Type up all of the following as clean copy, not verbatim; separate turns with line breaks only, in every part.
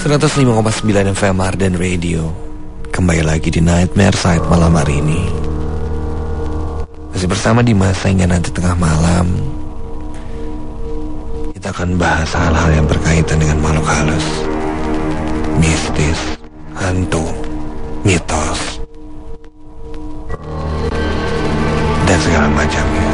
105,9 FM Arden Radio. Kembali lagi di Nightmare Side malam hari ini. Masih bersama Dimas hingga nanti tengah malam. Kita akan bahas hal-hal yang berkaitan dengan makhluk halus, mistis, hantu, mitos, dan segala macamnya.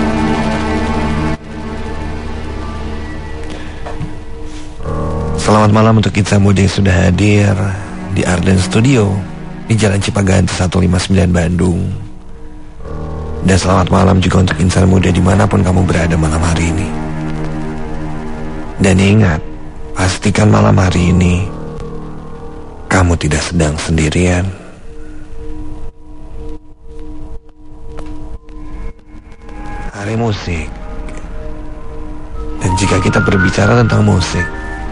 Selamat malam untuk Insan Muda yang sudah hadir di Arden Studio di Jalan Cipaganti 159 Bandung. Dan selamat malam juga untuk Insan Muda dimanapun kamu berada malam hari ini. Dan ingat, pastikan malam hari ini kamu tidak sedang sendirian. Hari musik. Dan jika kita berbicara tentang musik,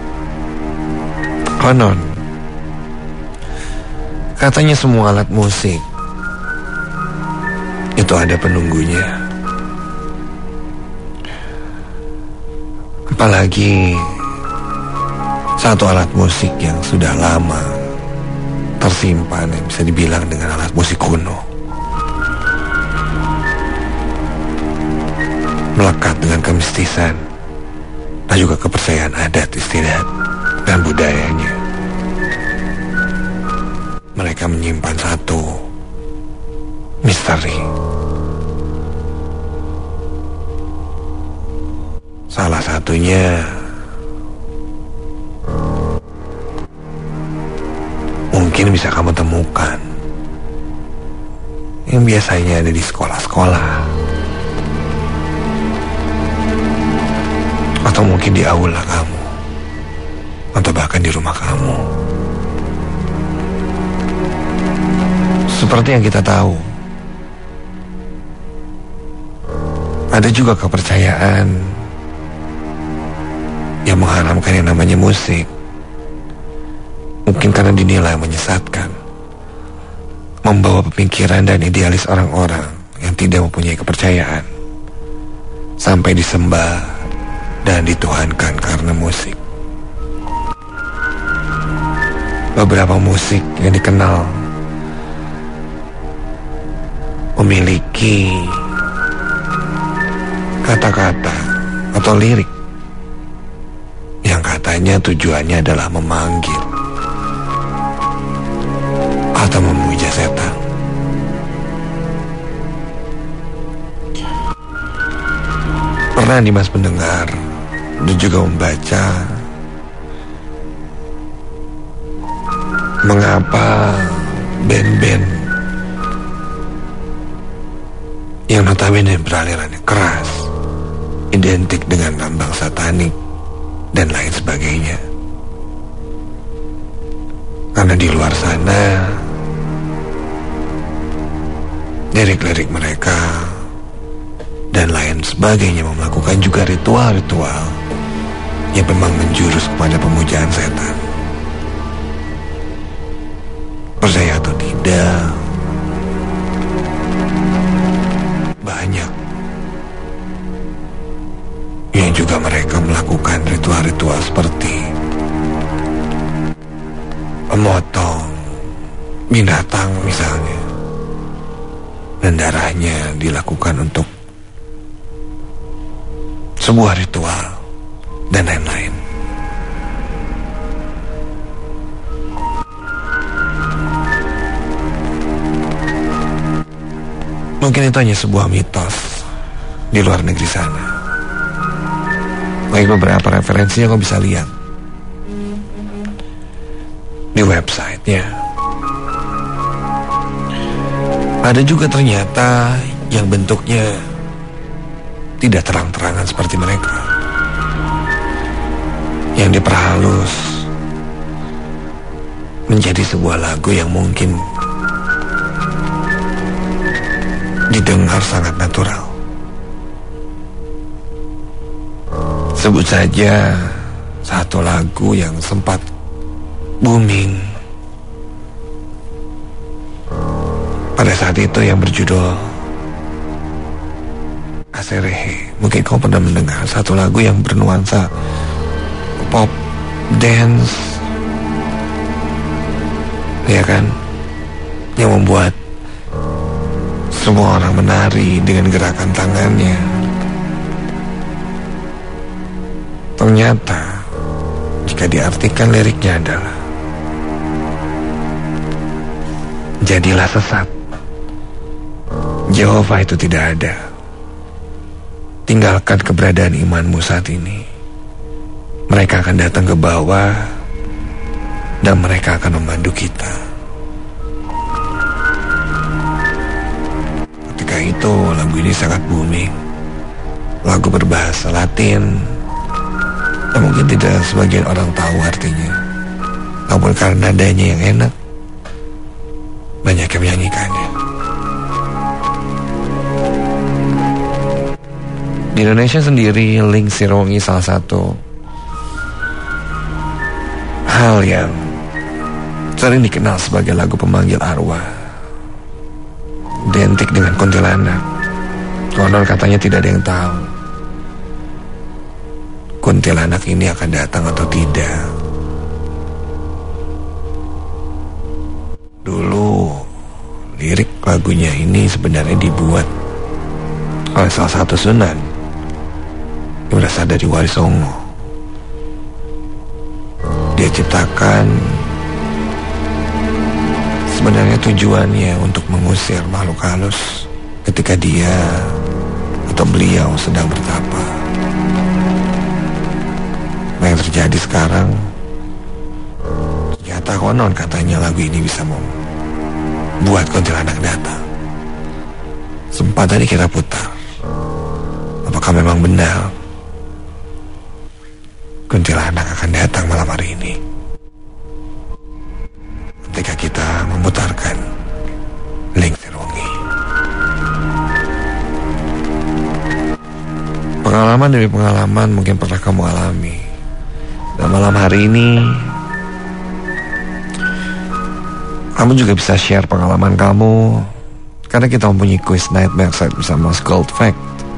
konon katanya semua alat musik itu ada penunggunya. Apalagi satu alat musik yang sudah lama tersimpan, yang bisa dibilang dengan alat musik kuno, melekat dengan kemistisan dan juga kepercayaan adat istiadat dan budayanya. Mereka menyimpan satu misteri. Salah satunya mungkin bisa kamu temukan yang biasanya ada di sekolah-sekolah, atau mungkin di aula kamu, atau bahkan di rumah kamu. Seperti yang kita tahu, ada juga kepercayaan yang mengharamkan yang namanya musik. Mungkin karena dinilai menyesatkan, membawa pemikiran dan idealis orang-orang yang tidak mempunyai kepercayaan, sampai disembah dan dituhankan karena musik. Beberapa musik yang dikenal memiliki kata-kata atau lirik yang katanya tujuannya adalah memanggil atau memuja setan. Pernah Dimas mendengar dan juga membaca mengapa band-band yang notabene beralirannya keras identik dengan lambang satanik dan lain sebagainya. Karena di luar sana lirik-lirik mereka dan lain sebagainya melakukan juga ritual-ritual yang memang menjurus kepada pemujaan setan. Percaya atau tidak, banyak yang juga mereka melakukan ritual-ritual seperti memotong binatang misalnya, dan darahnya dilakukan untuk sebuah ritual dan lain-lain. Mungkin itu hanya sebuah mitos di luar negeri sana. Baik, beberapa referensi yang kau bisa lihat di websitenya. Ada juga ternyata yang bentuknya tidak terang-terangan seperti mereka, yang diperhalus menjadi sebuah lagu yang mungkin didengar sangat natural. Sebut saja satu lagu yang sempat booming pada saat itu yang berjudul Aserehe. Mungkin kau pernah mendengar satu lagu yang bernuansa pop, dance, ya kan? Yang membuat semua orang menari dengan gerakan tangannya. Ternyata jika diartikan liriknya adalah jadilah sesat, Jehovah itu tidak ada. Tinggalkan keberadaan imanmu saat ini. Mereka akan datang ke bawah dan mereka akan memandu kita. Ketika itu lagu ini sangat booming. Lagu berbahasa Latin yang mungkin tidak sebagian orang tahu artinya. Namun karena nadanya yang enak, banyak yang menyanyikannya. Di Indonesia sendiri, Ling Sirongi salah satu hal yang sering dikenal sebagai lagu pemanggil arwah, identik dengan kuntilanak. Konon katanya tidak ada yang tahu kuntilanak ini akan datang atau tidak. Dulu lirik lagunya ini sebenarnya dibuat oleh salah satu sunan yang berasal dari Wali Songo. Dia ciptakan sebenarnya tujuannya untuk mengusir makhluk halus ketika dia atau beliau sedang bertapa. Apa yang terjadi sekarang, ternyata konon katanya lagu ini bisa membuat kuntilanak datang. Sempat tadi kita putar. Apakah memang benar kuntilanak akan datang malam hari ini? Ketika kita memutarkan Ling Sirongi. Pengalaman demi pengalaman mungkin pernah kamu alami. Dan malam hari ini kamu juga bisa share pengalaman kamu, karena kita mempunyai quiz Nightmare Side bersama Scold Fact.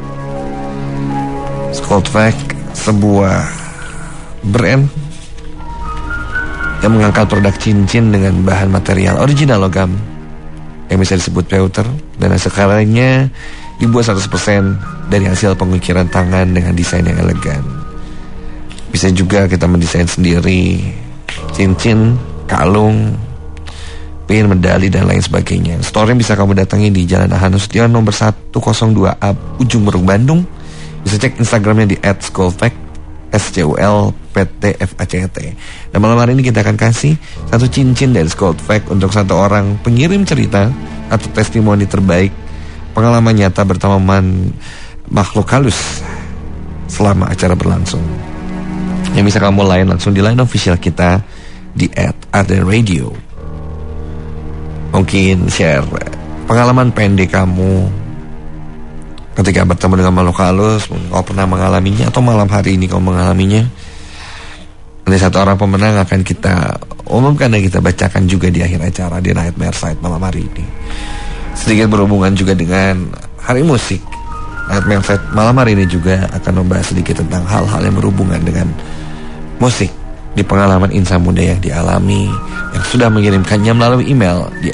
Scold Fact sebuah brand yang mengangkat produk cincin dengan bahan material original logam yang bisa disebut pewter, dan sekarangnya dibuat 100% dari hasil pengukiran tangan dengan desain yang elegan. Bisa juga kita mendesain sendiri cincin, kalung, pin, medali, dan lain sebagainya. Store bisa kamu datangi di Jalan Ahanus Sution nomor 102A Ujung Berung, Bandung. Bisa cek Instagramnya di @skulfact, SCULPTFACT. Dan malam hari ini kita akan kasih satu cincin dari Scold Fact untuk satu orang pengirim cerita atau testimoni terbaik pengalaman nyata bertemanan makhluk halus selama acara berlangsung. Yang bisa kamu lain langsung di line official kita di @ArdenRadio. Mungkin share pengalaman pendek kamu ketika bertemu dengan makhluk halus, mungkin kau pernah mengalaminya atau malam hari ini kau mengalaminya. Nanti satu orang pemenang akan kita umumkan dan kita bacakan juga di akhir acara di Nightmare Side malam hari ini. Sedikit berhubungan juga dengan hari musik. Nightmare Side malam hari ini juga akan membahas sedikit tentang hal-hal yang berhubungan dengan musik di pengalaman insan muda yang dialami, yang sudah mengirimkannya melalui email di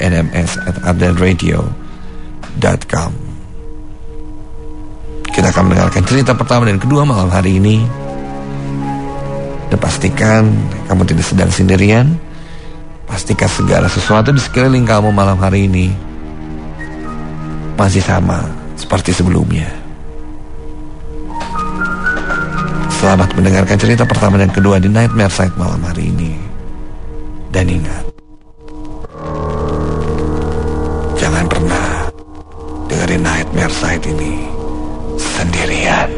nms@ardenradio.com. Kita akan mendengarkan cerita pertama dan kedua malam hari ini. Dan pastikan kamu tidak sedang sendirian. Pastikan segala sesuatu di sekeliling kamu malam hari ini masih sama seperti sebelumnya. Selamat mendengarkan cerita pertama dan kedua di Nightmare Side malam hari ini. Dan ingat, jangan pernah dengerin Nightmare Side ini sendirian.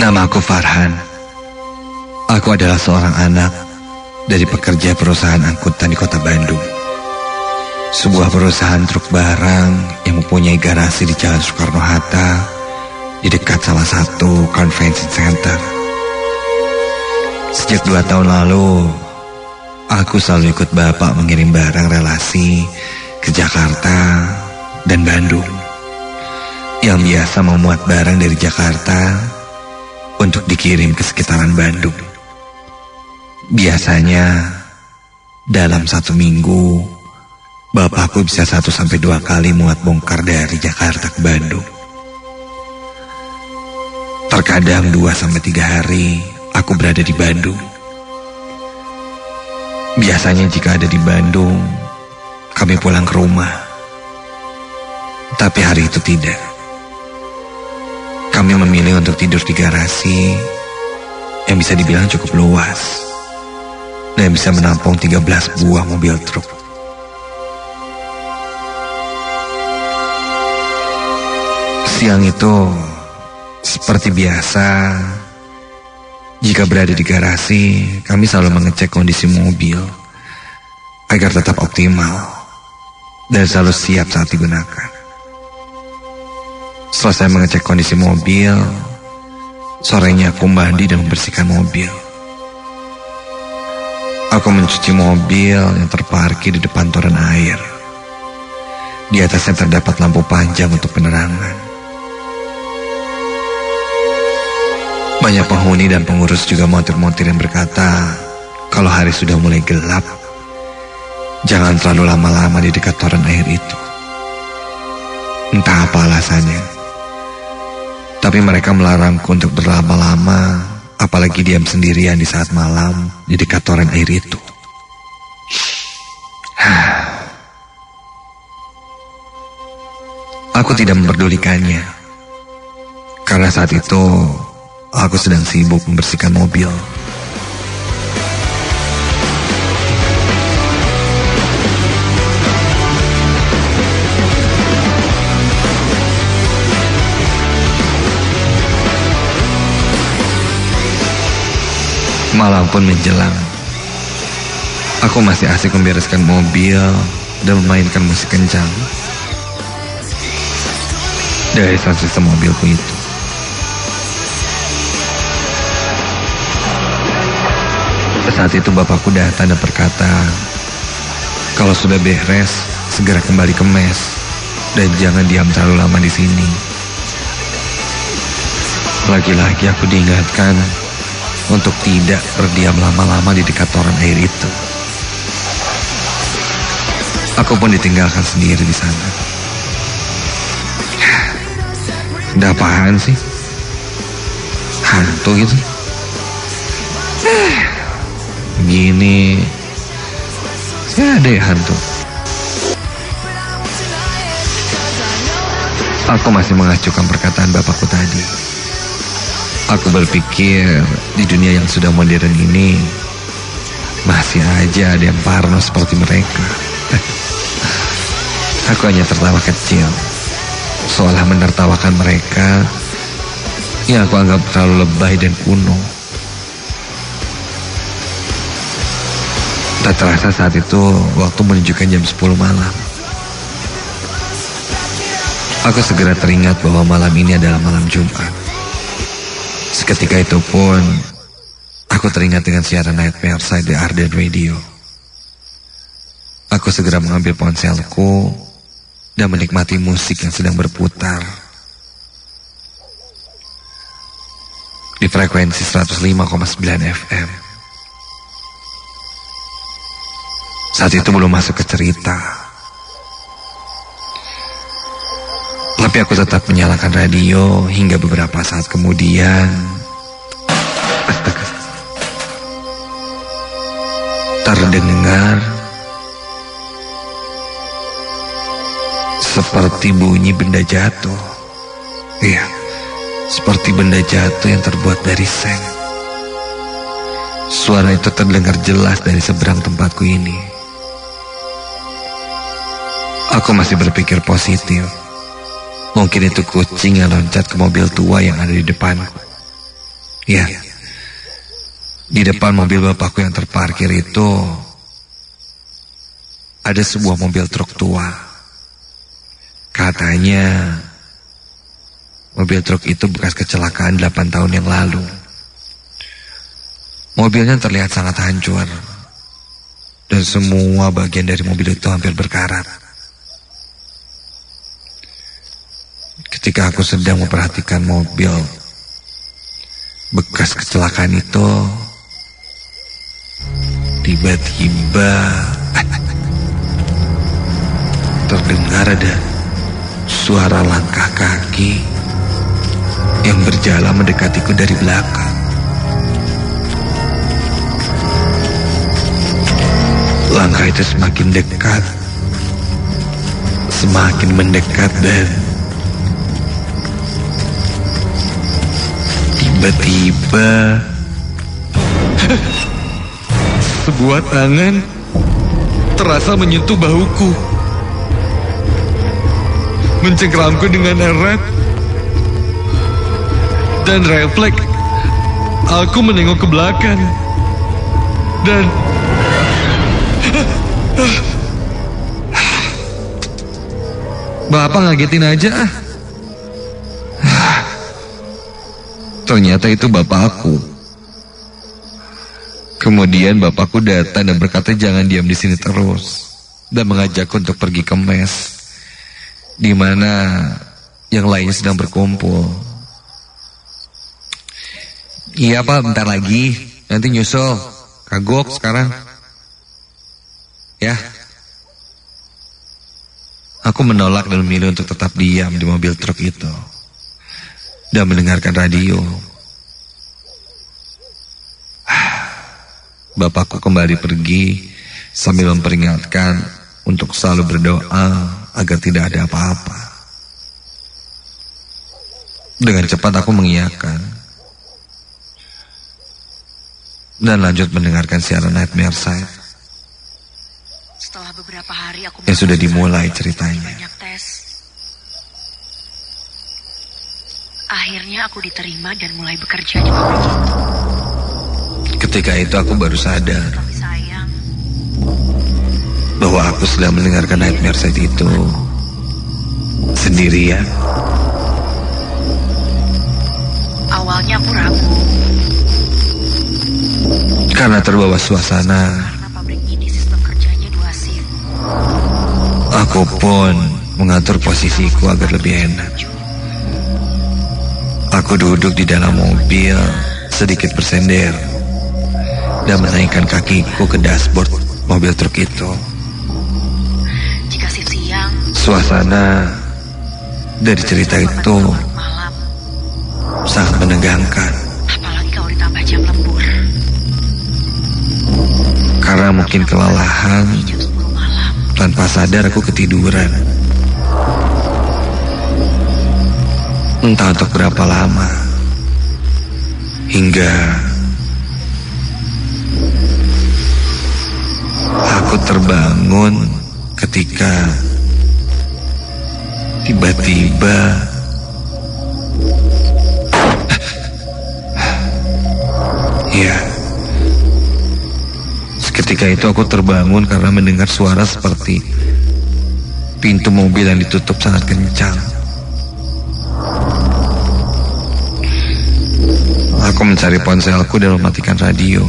Nama aku Farhan. Aku adalah seorang anak dari pekerja perusahaan angkutan di kota Bandung. Sebuah perusahaan truk barang yang mempunyai garasi di Jalan Soekarno-Hatta di dekat salah satu convention center. Sejak 2 tahun lalu, aku selalu ikut bapak mengirim barang relasi ke Jakarta dan Bandung. Yang biasa memuat barang dari Jakarta untuk dikirim ke sekitaran Bandung. Biasanya dalam 1 minggu, bapakku bisa 1-2 kali muat bongkar dari Jakarta ke Bandung. Terkadang 2-3 hari aku berada di Bandung. Biasanya jika ada di Bandung, kami pulang ke rumah. Tapi hari itu tidak. Kami memilih untuk tidur di garasi yang bisa dibilang cukup luas dan bisa menampung 13 buah mobil truk. Siang itu, seperti biasa, jika berada di garasi, kami selalu mengecek kondisi mobil agar tetap optimal dan selalu siap saat digunakan. Selesai mengecek kondisi mobil, sorenya aku mandi dan membersihkan mobil. Aku mencuci mobil yang terparkir di depan toren air. Di atasnya terdapat lampu panjang untuk penerangan. Banyak penghuni dan pengurus juga montir-montir yang berkata, kalau hari sudah mulai gelap, jangan terlalu lama-lama di dekat toren air itu. Entah apa alasannya, tapi mereka melarangku untuk berlama-lama, apalagi diam sendirian di saat malam di dekat toren air itu. Aku tidak memperdulikannya, karena saat itu aku sedang sibuk membersihkan mobil. Malam pun menjelang. Aku masih asik membereskan mobil dan memainkan musik kencang dari sound system mobilku itu. Saat itu bapakku datang dan berkata, kalau sudah beres, segera kembali ke mes dan jangan diam terlalu lama di sini. Lagi-lagi aku diingatkan untuk tidak berdiam lama-lama di dekat toren air itu. Aku pun ditinggalkan sendiri di sana. Ada apaan sih? Hantu gitu? Gini, ada ya hantu. Aku masih mengacukan perkataan bapakku tadi. Aku berpikir di dunia yang sudah modern ini masih aja ada yang parno seperti mereka. Aku hanya tertawa kecil, seolah menertawakan mereka yang aku anggap terlalu lebay dan kuno. Tak terasa saat itu waktu menunjukkan jam 10 malam. Aku segera teringat bahwa malam ini adalah malam Jumat. Seketika itu pun aku teringat dengan siaran Nightmare Side di Arden Radio. Aku segera mengambil ponselku dan menikmati musik yang sedang berputar di frekuensi 105,9 FM. Saat itu belum masuk ke cerita, tapi aku tetap menyalakan radio hingga beberapa saat kemudian. Astaga, terdengar seperti bunyi benda jatuh. Iya, seperti benda jatuh yang terbuat dari seng. Suara itu terdengar jelas dari seberang tempatku ini. Aku masih berpikir positif. Mungkin itu kucing yang loncat ke mobil tua yang ada di depanku. Ya, di depan mobil bapakku yang terparkir itu ada sebuah mobil truk tua. Katanya mobil truk itu bekas kecelakaan 8 tahun yang lalu. Mobilnya terlihat sangat hancur dan semua bagian dari mobil itu hampir berkarat. Ketika aku sedang memperhatikan mobil bekas kecelakaan itu, tiba-tiba terdengar ada suara langkah kaki yang berjalan mendekatiku dari belakang. Langkah itu semakin dekat, semakin mendekat, dan tiba-tiba sebuah tangan terasa menyentuh bahuku, mencengkeramku dengan erat, dan refleks aku menengok ke belakang dan Bapak ngagetin aja. Ternyata itu bapakku. Kemudian bapakku datang dan berkata jangan diam di sini terus, dan mengajakku untuk pergi ke mes, di mana yang lain sedang berkumpul. Iya Pak, bentar lagi, nanti nyusul. Kagok sekarang. Ya. Aku menolak dan memilih untuk tetap diam di mobil truk itu dan mendengarkan radio. Bapakku kembali pergi sambil memperingatkan untuk selalu berdoa agar tidak ada apa-apa. Dengan cepat aku mengiyakan dan lanjut mendengarkan siaran Nightmare Side.
Setelah beberapa hari aku
yang sudah dimulai ceritanya.
Banyak tes. Akhirnya aku diterima dan mulai bekerja di pabrik itu.
Ketika itu aku baru sadar bahwa aku sedang mendengarkan Nightmare Side itu sendirian.
Awalnya aku ragu
karena terbawa suasana. Aku pun mengatur posisiku agar lebih enak. Aku duduk di dalam mobil, sedikit bersender, dan menaikkan kakiku ke dashboard mobil truk itu.
Jika siang,
suasana dari cerita itu sangat menegangkan.
Apalagi kalau ditambah jam lembur.
Karena mungkin kelelahan, tanpa sadar aku ketiduran. Entah untuk berapa lama, hingga aku terbangun ketika tiba-tiba ya, seketika itu aku terbangun karena mendengar suara seperti pintu mobil yang ditutup sangat kencang. Aku mencari ponselku dan mematikan radio.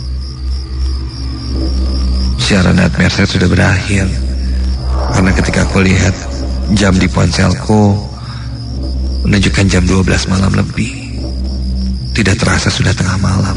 Siaran Nightmare Side sudah berakhir, karena ketika aku lihat jam di ponselku menunjukkan jam 12 malam lebih. Tidak terasa sudah tengah malam.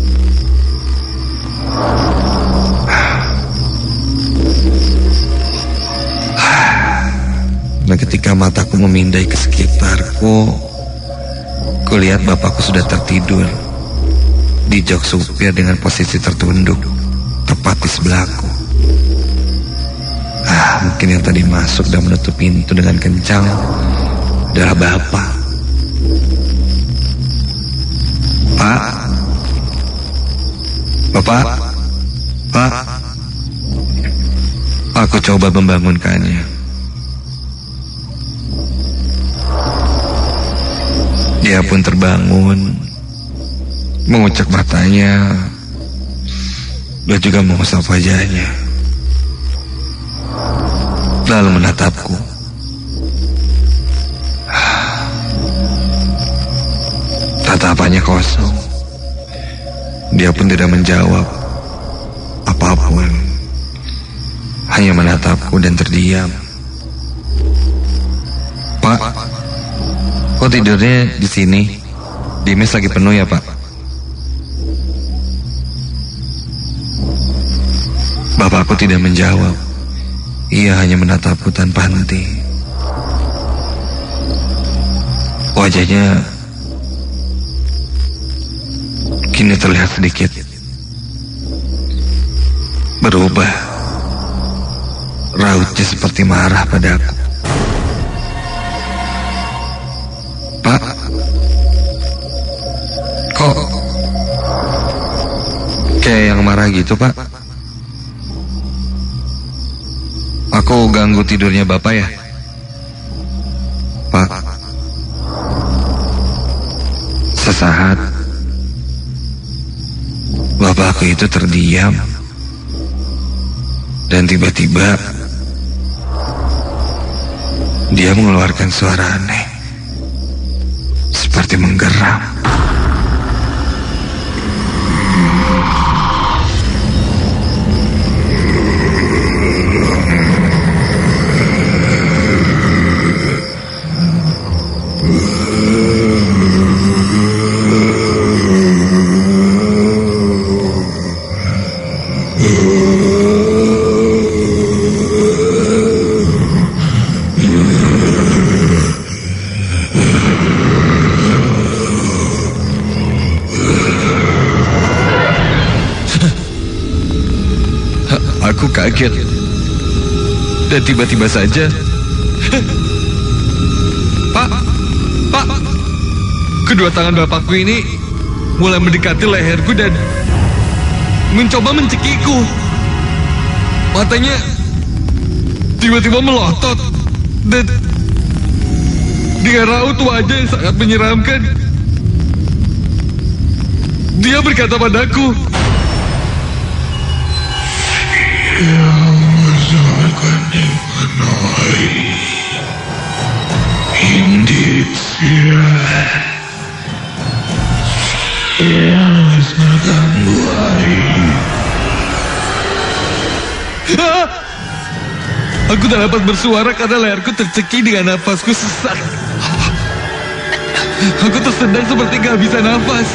Dan ketika mataku memindai ke sekitarku, kulihat bapakku sudah tertidur di jok supir dengan posisi tertunduk tepat di sebelahku. Mungkin yang tadi masuk dan menutup pintu dengan kencang adalah bapak. Pak, bapak, pak. Aku coba membangunkannya. Dia pun terbangun mengucek matanya, dan juga mengusap wajahnya, lalu menatapku. Tatapannya kosong. Dia pun tidak menjawab apapun, hanya menatapku dan terdiam. Pak, kok tidurnya di sini? Di mes lagi penuh ya, Pak? Bapakku tidak menjawab. Ia hanya menatapku tanpa henti. Wajahnya kini terlihat sedikit berubah. Rautnya seperti marah padaku. Pak, kok kayak yang marah gitu, Pak? Aku ganggu tidurnya Bapak ya? Pak. Sesaat bapakku itu terdiam, dan tiba-tiba dia mengeluarkan suara aneh seperti menggeram. Aku kaget, dan tiba-tiba saja, Pak, kedua tangan bapakku ini mulai mendekati leherku dan mencoba mencekiku. Matanya tiba-tiba melotot, dan dengan raut wajah yang sangat menyeramkan, dia berkata padaku,
yang masakan dikenai indeed yang masakan baik.
Aku tak dapat bersuara karena leherku tercekik dengan nafasku sesak. Aku tersendat seperti kehabisan nafas.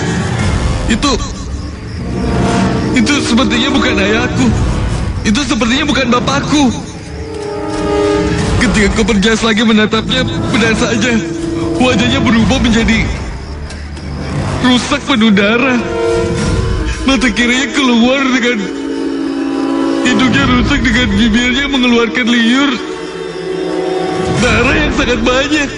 Itu sepertinya bukan ayahku. Itu sepertinya bukan bapakku. Ketika aku berjas lagi menatapnya, benar saja wajahnya berubah menjadi rusak penuh darah. Mata kirinya keluar dengan hidungnya rusak, dengan bibirnya mengeluarkan liur darah yang sangat banyak.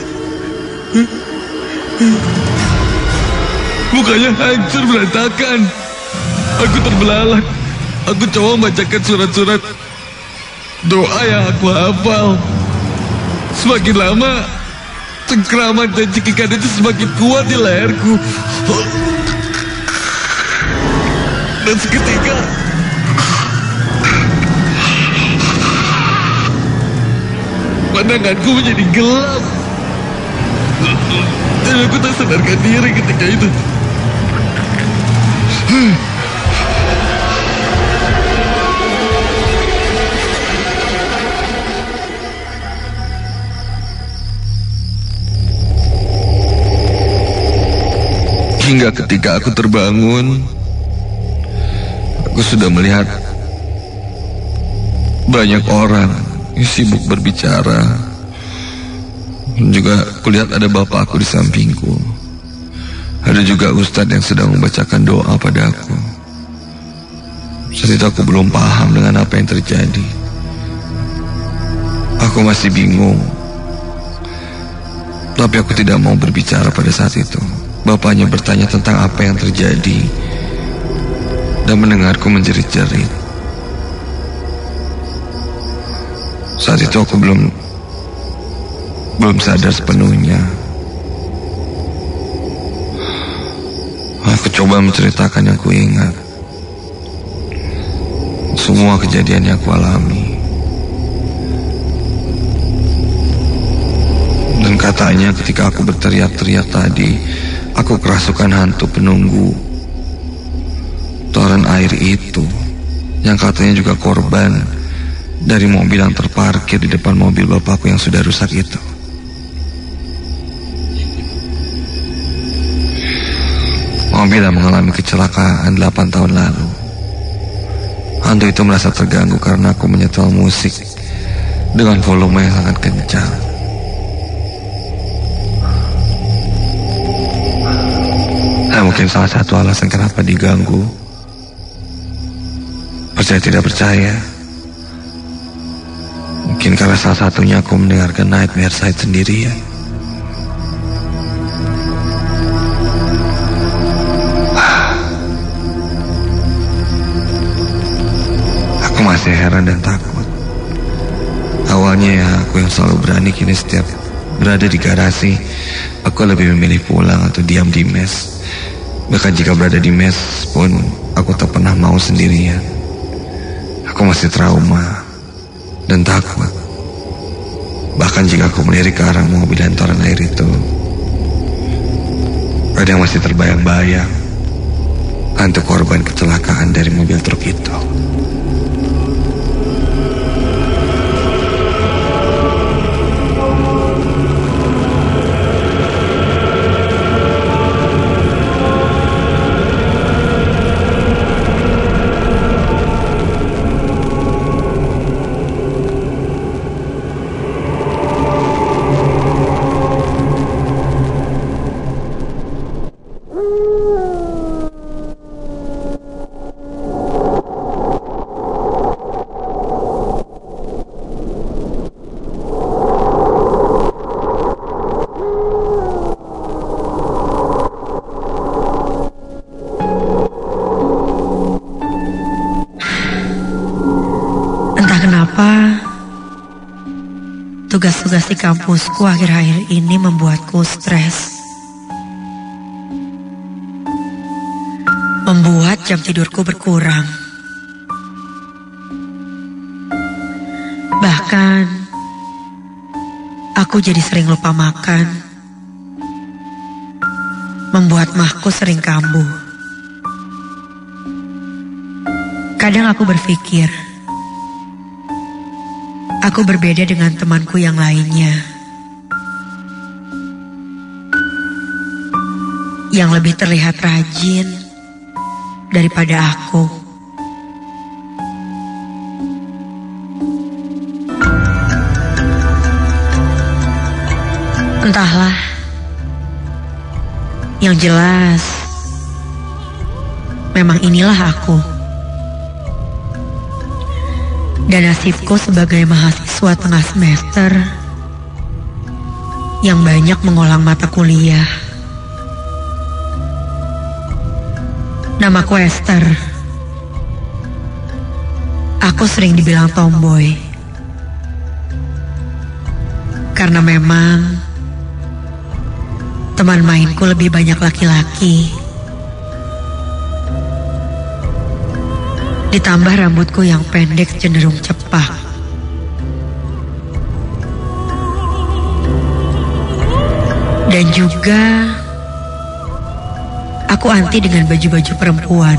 Mukanya hancur berantakan. Aku terbelalak. Aku coba membacakan surat-surat doa yang aku hafal. Semakin lama, cengkraman dan cekikan itu semakin kuat di leherku. Dan seketika, pandanganku menjadi gelap. Dan aku tak sadarkan diri ketika itu. Hingga ketika aku terbangun, aku sudah melihat banyak orang yang sibuk berbicara. Juga kulihat ada bapakku di sampingku. Ada juga ustadz yang sedang membacakan doa padaku. Saat itu aku belum paham dengan apa yang terjadi. Aku masih bingung. Tapi aku tidak mau berbicara pada saat itu. Bapaknya bertanya tentang apa yang terjadi dan mendengarku menjerit-jerit. Saat itu aku belum sadar sepenuhnya. Aku coba menceritakan yang kuingat, semua kejadian yang aku alami. Dan katanya ketika aku berteriak-teriak tadi, aku kerasukan hantu penunggu toren air itu, yang katanya juga korban dari mobil yang terparkir di depan mobil bapakku yang sudah rusak itu. Mobil yang mengalami kecelakaan 8 tahun lalu. Hantu itu merasa terganggu karena aku menyetel musik dengan volume yang sangat kencang. Nah, mungkin salah satu alasan kenapa diganggu. Percaya tidak percaya, mungkin karena salah satunya aku mendengarkan Nightmare Side sendirian. Aku masih heran dan takut. Awalnya ya aku yang selalu berani, kini setiap berada di garasi aku lebih memilih pulang atau diam di mes. Bahkan jika berada di mes pun aku tak pernah mau sendirian. Aku masih trauma dan takut. Bahkan jika aku melirik ke arah mobil dan toren air itu, kadang masih terbayang-bayang hantu korban kecelakaan dari mobil truk itu.
Kenapa tugas-tugas di kampusku akhir-akhir ini membuatku stres, membuat jam tidurku berkurang. Bahkan aku jadi sering lupa makan, membuat mahku sering kambuh. Kadang aku berpikir, aku berbeda dengan temanku yang lainnya, yang lebih terlihat rajin daripada aku. Entahlah, yang jelas memang inilah aku. Dan nasibku sebagai mahasiswa tengah semester yang banyak mengulang mata kuliah. Namaku Esther. Aku sering dibilang tomboy, karena memang teman mainku lebih banyak laki-laki. Ditambah rambutku yang pendek cenderung cepak. Dan juga aku anti dengan baju-baju perempuan.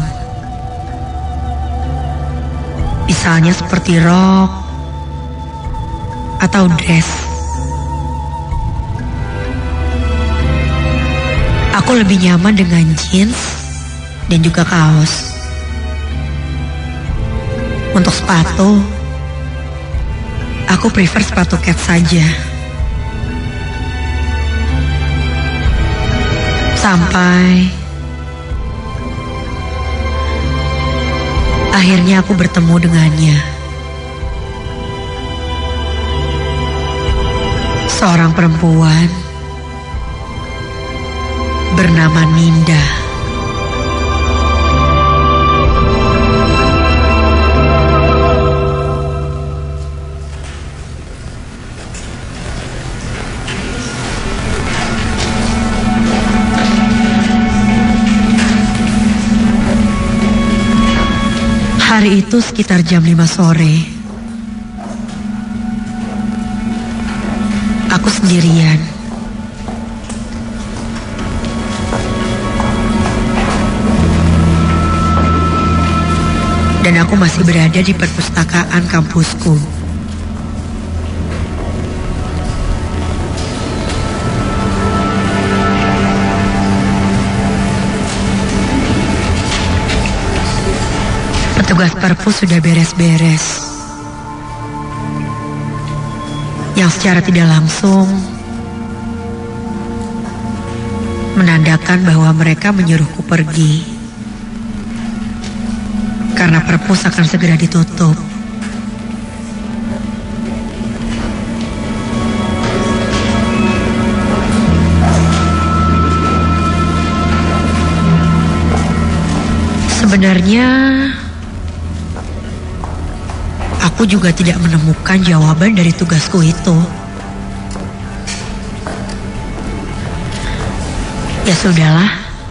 Misalnya seperti rok atau dress. Aku lebih nyaman dengan jeans dan juga kaos. Untuk sepatu, aku prefer sepatu cat saja. Sampai akhirnya aku bertemu dengannya. Seorang perempuan bernama Ninda. Hari itu sekitar jam 5 sore. Aku sendirian. Dan aku masih berada di perpustakaan kampusku. Petugas perpus sudah beres-beres. Yang secara tidak langsung menandakan bahwa mereka menyuruhku pergi. Karena perpus akan segera ditutup. Sebenarnya aku juga tidak menemukan jawaban dari tugasku itu. Ya sudahlah.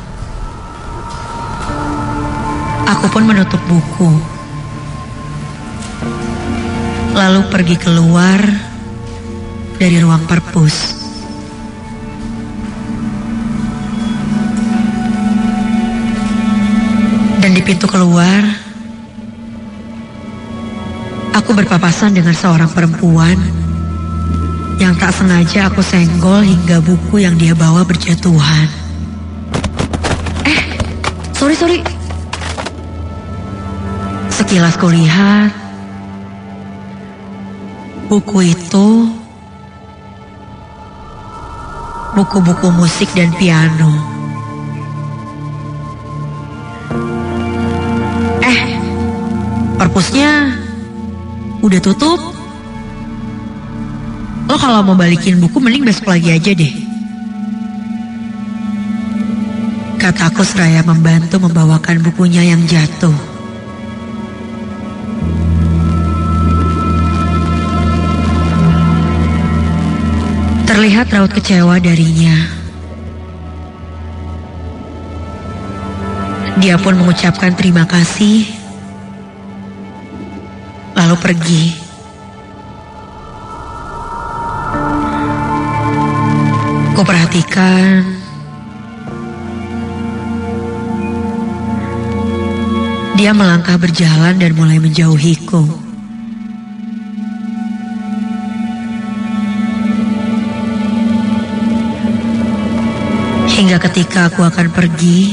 Aku pun menutup buku. Lalu pergi keluar dari ruang perpus. Dan di pintu keluar, aku berpapasan dengan seorang perempuan yang tak sengaja aku senggol hingga buku yang dia bawa berjatuhan. Sorry. Sekilas kulihat, buku itu buku-buku musik dan piano. Perpusnya udah tutup. Lo kalau mau balikin buku mending besok lagi aja deh. Kataku seraya membantu membawakan bukunya yang jatuh. Terlihat raut kecewa darinya. Dia pun mengucapkan terima kasih, lalu pergi. Kuperhatikan dia melangkah berjalan dan mulai menjauhiku. Hingga ketika aku akan pergi,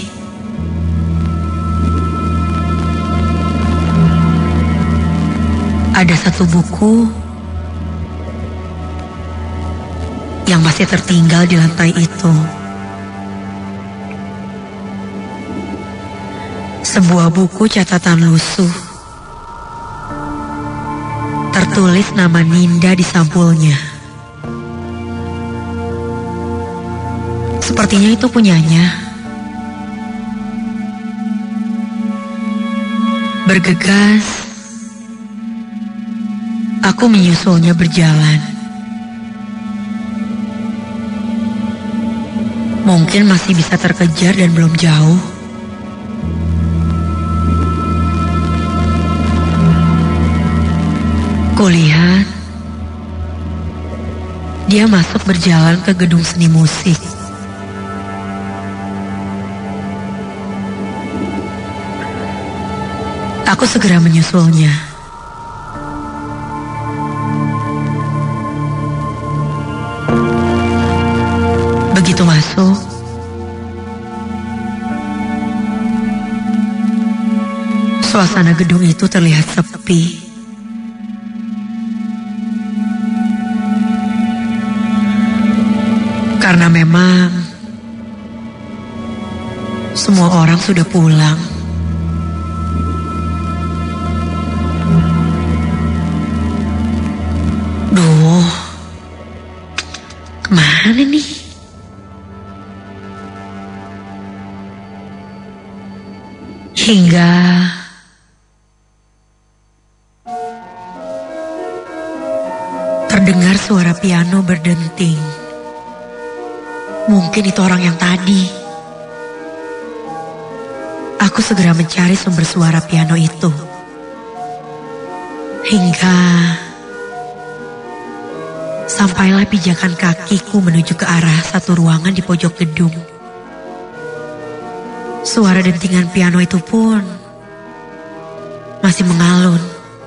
ada satu buku yang masih tertinggal di lantai itu. Sebuah buku catatan lusuh. Tertulis nama Ninda di sampulnya. Sepertinya itu punyanya. Bergegas, aku menyusulnya berjalan. Mungkin masih bisa terkejar dan belum jauh. Kulihat dia masuk berjalan ke gedung seni musik. Aku segera menyusulnya. Begitu masuk, suasana gedung itu terlihat sepi. Karena memang semua orang sudah pulang. Duh, kemana nih? Hingga terdengar suara piano berdenting. Mungkin itu orang yang tadi. Aku segera mencari sumber suara piano itu. Hingga sampailah pijakan kakiku menuju ke arah satu ruangan di pojok gedung. Suara dentingan piano itu pun masih mengalun.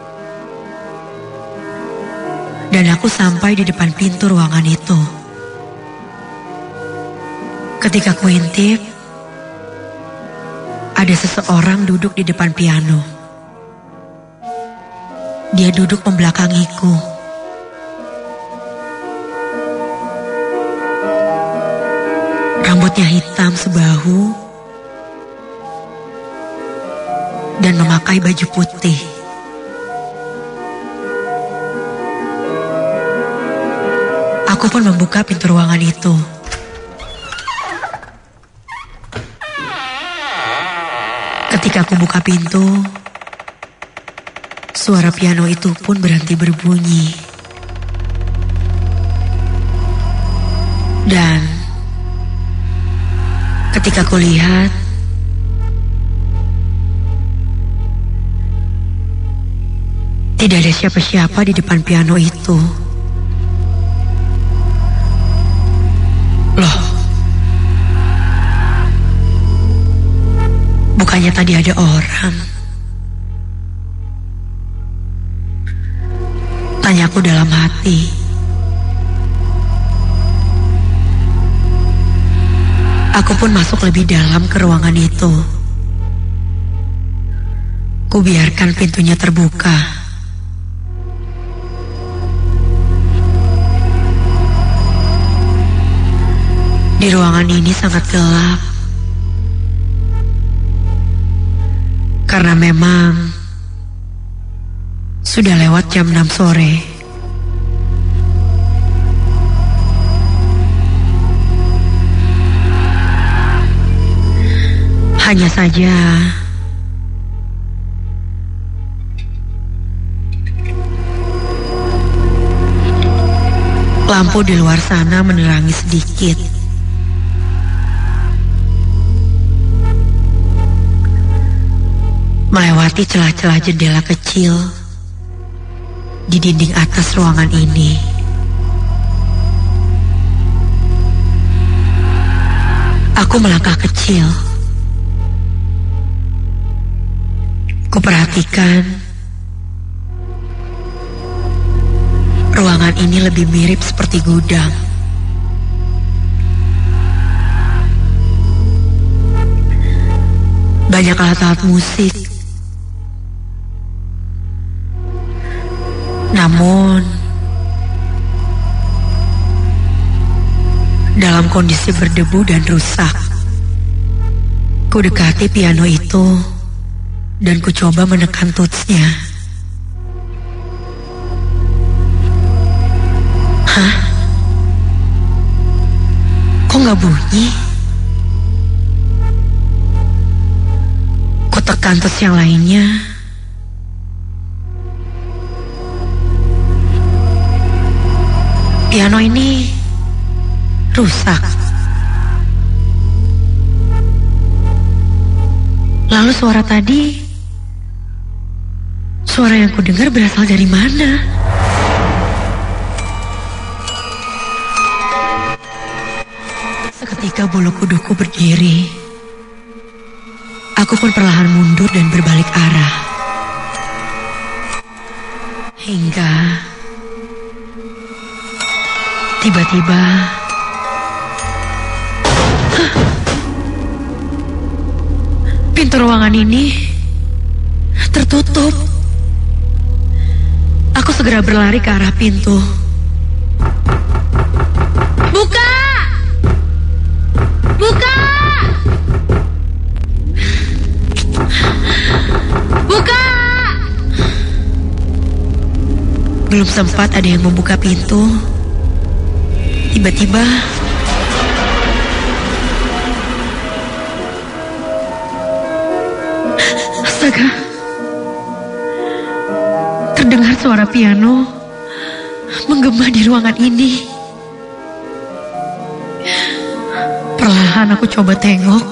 Dan aku sampai di depan pintu ruangan itu. Ketika ku intip, ada seseorang duduk di depan piano. Dia duduk membelakangiku. Rambutnya hitam sebahu dan memakai baju putih. Aku pun membuka pintu ruangan itu. Ketika aku buka pintu, suara piano itu pun berhenti berbunyi. Dan ketika aku lihat, tidak ada siapa-siapa di depan piano itu. Loh, bukannya tadi ada orang? Tanyaku dalam hati. Aku pun masuk lebih dalam ke ruangan itu. Kubiarkan pintunya terbuka. Di ruangan ini sangat gelap. Karena memang sudah lewat jam 6 sore. Hanya saja lampu di luar sana menerangi sedikit. Melewati celah-celah jendela kecil di dinding atas ruangan ini. Aku melangkah kecil. Kuperhatikan ruangan ini lebih mirip seperti gudang. Banyak alat-alat musik. Namun dalam kondisi berdebu dan rusak. Ku dekati piano itu dan ku coba menekan tutsnya. Hah? Kok nggak bunyi? Ku tekan tuts yang lainnya. Piano ini rusak. Lalu suara tadi, suara yang kudengar berasal dari mana? Seketika bulu kuduku berdiri. Aku pun perlahan mundur dan berbalik arah. Hingga tiba-tiba pintu ruangan ini tertutup. Aku segera berlari ke arah pintu. Buka! Buka! Buka! Belum sempat ada yang membuka pintu. Tiba-tiba astaga, terdengar suara piano menggema di ruangan ini. Perlahan aku coba tengok.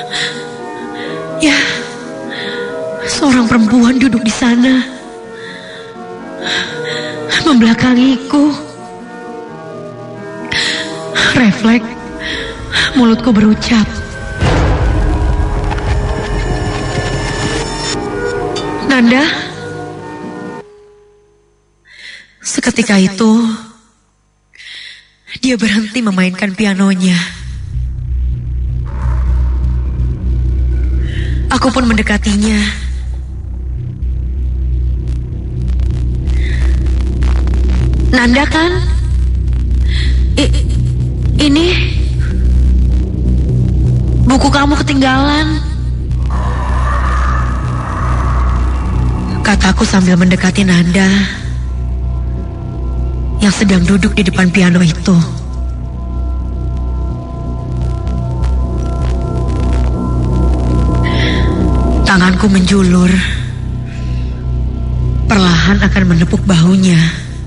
Ya, seorang perempuan duduk di sana. membelakangiku. Refleks mulutku berucap, "Nanda." Seketika itu, dia berhenti memainkan pianonya. Aku pun mendekatinya. "Nanda kan? Ini buku kamu ketinggalan," kataku sambil mendekati Nanda yang sedang duduk di depan piano itu. Tanganku menjulur, perlahan akan menepuk bahunya.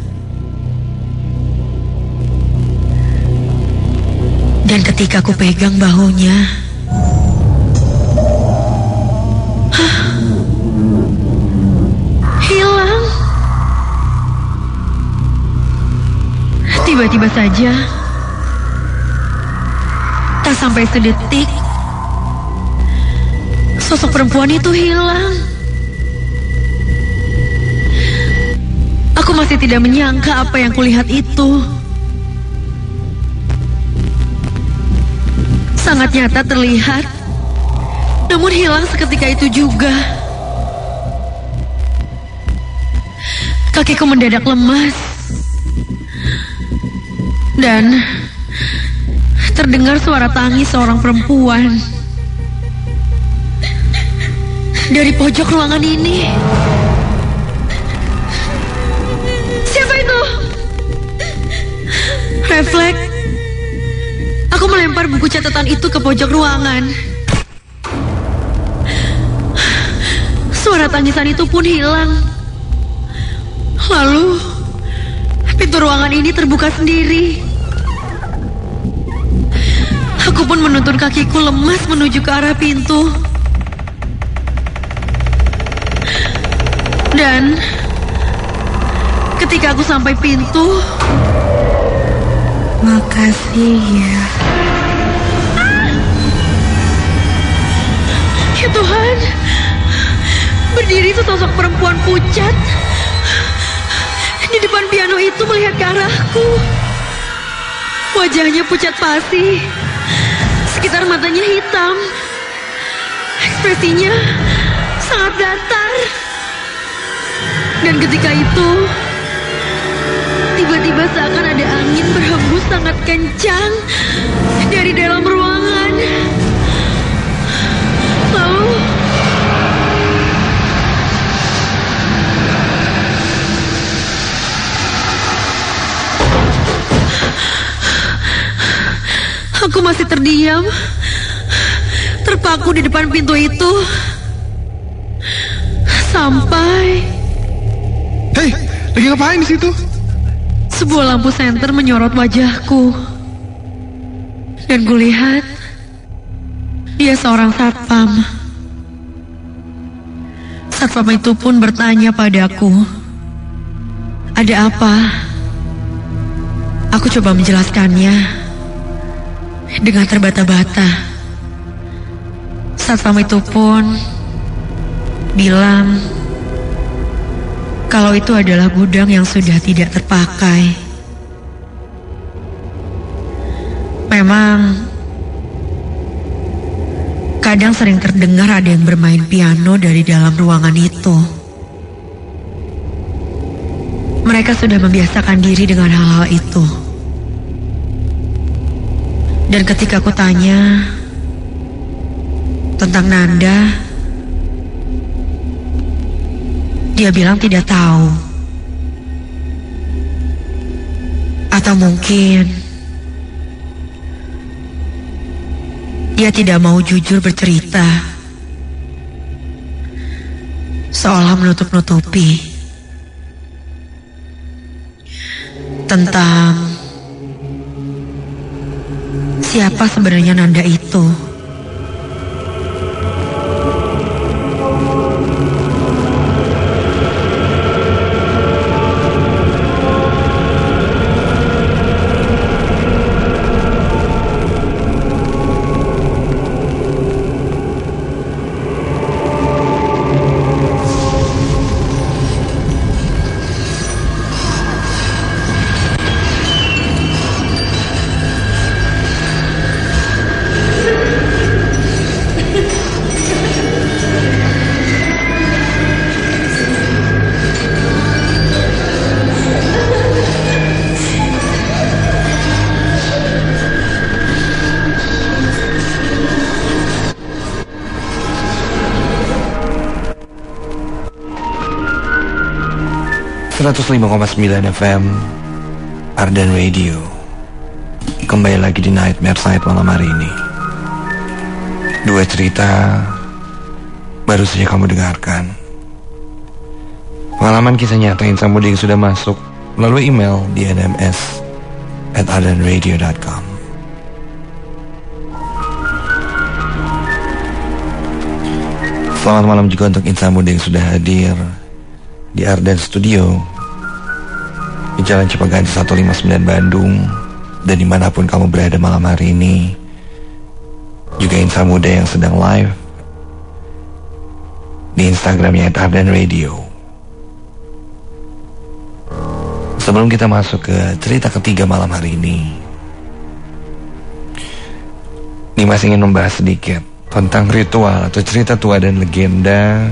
Dan ketika ku pegang bahunya, hilang. Tiba-tiba saja, tak sampai sedetik, sosok perempuan itu hilang. Aku masih tidak menyangka apa yang kulihat itu. Sangat nyata terlihat, namun hilang seketika itu juga. Kakiku mendadak lemas, dan terdengar suara tangis seorang perempuan dari pojok ruangan ini. "Siapa itu?" Refleks, aku melempar buku catatan itu ke pojok ruangan. Suara tangisan itu pun hilang. Lalu, pintu ruangan ini terbuka sendiri. Aku pun menuntun kakiku lemas menuju ke arah pintu. Dan ketika aku sampai pintu,
"Makasih ya."
Ya Tuhan, berdiri sesosok perempuan pucat di depan piano itu melihat ke arahku. Wajahnya pucat pasi, sekitar matanya hitam. Ekspresinya sangat datar. Dan ketika itu, tiba-tiba seakan ada angin berhembus sangat kencang dari dalam ruangan. Lalu, aku masih terdiam, terpaku di depan pintu itu. Sampai...
Hei, lagi ngapain di situ?
Sebuah lampu senter menyorot wajahku. Dan kulihat dia seorang satpam. Satpam itu pun bertanya padaku, "Ada apa?" Aku coba menjelaskannya dengan terbata-bata. Satpam itu pun bilang kalau itu adalah gudang yang sudah tidak terpakai. Memang kadang sering terdengar ada yang bermain piano dari dalam ruangan itu. Mereka sudah membiasakan diri dengan hal-hal itu. Dan ketika aku tanya tentang Nanda, dia bilang tidak tahu. Atau mungkin dia tidak mau jujur bercerita, seolah menutup-nutupi tentang siapa sebenarnya Nanda itu.
105,9 FM Ardan Radio. Kembali lagi di Nightmare Side malam hari ini. Dua cerita baru saja kamu dengarkan. Pengalaman kisah nyata Insan Muda yang sudah masuk melalui email di nms@ardanradio.com. Selamat malam juga untuk Insan Muda yang sudah hadir di Ardan Studio di Jalan Cipaganti 159 Bandung, dan dimanapun kamu berada malam hari ini. Juga Insan Muda yang sedang live di Instagramnya @Ardan Radio. Sebelum kita masuk ke cerita ketiga malam hari ini masih ingin membahas sedikit tentang ritual atau cerita tua dan legenda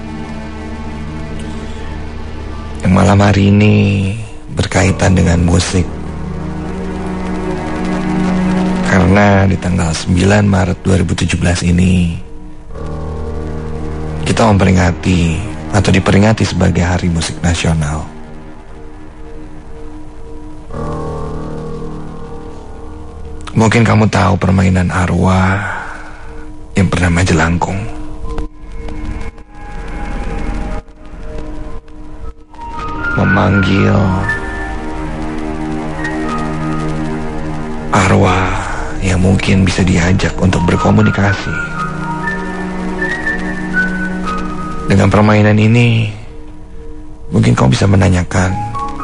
yang malam hari ini berkaitan dengan musik. Karena di tanggal 9 Maret 2017 ini kita memperingati atau diperingati sebagai Hari Musik Nasional. Mungkin kamu tahu permainan arwah yang bernama jelangkung. Memanggil arwah yang mungkin bisa diajak untuk berkomunikasi. Dengan permainan ini, mungkin kau bisa menanyakan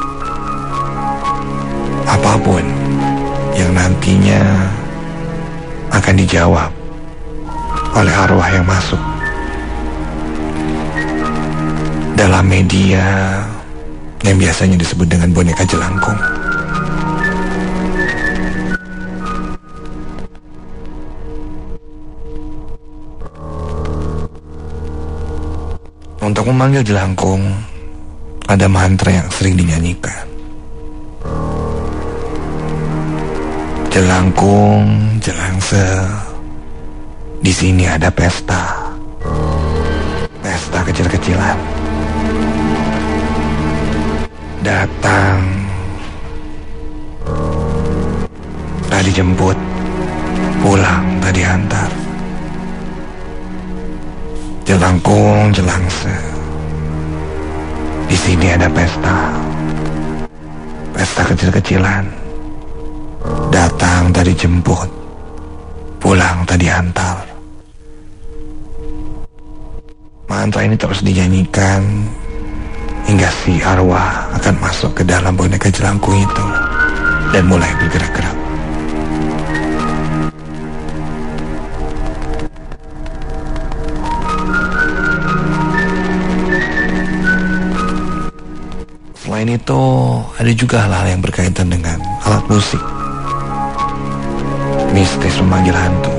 apapun yang nantinya akan dijawab oleh arwah yang masuk dalam media yang biasanya disebut dengan boneka jelangkung. Untuk memanggil jelangkung, ada mantra yang sering dinyanyikan. Jelangkung, jelangse, di sini ada pesta. Pesta kecil-kecilan. Datang, tadi jemput, pulang tadi antar. Jelangkung, jelangse, di sini ada pesta. Pesta kecil-kecilan. Datang tadi jemput, pulang tadi antar. Mantra ini terus dinyanyikan hingga si arwah akan masuk ke dalam boneka jelangkung itu dan mulai bergerak-gerak. Selain itu, ada juga hal-hal yang berkaitan dengan alat musik mistis memanggil hantu.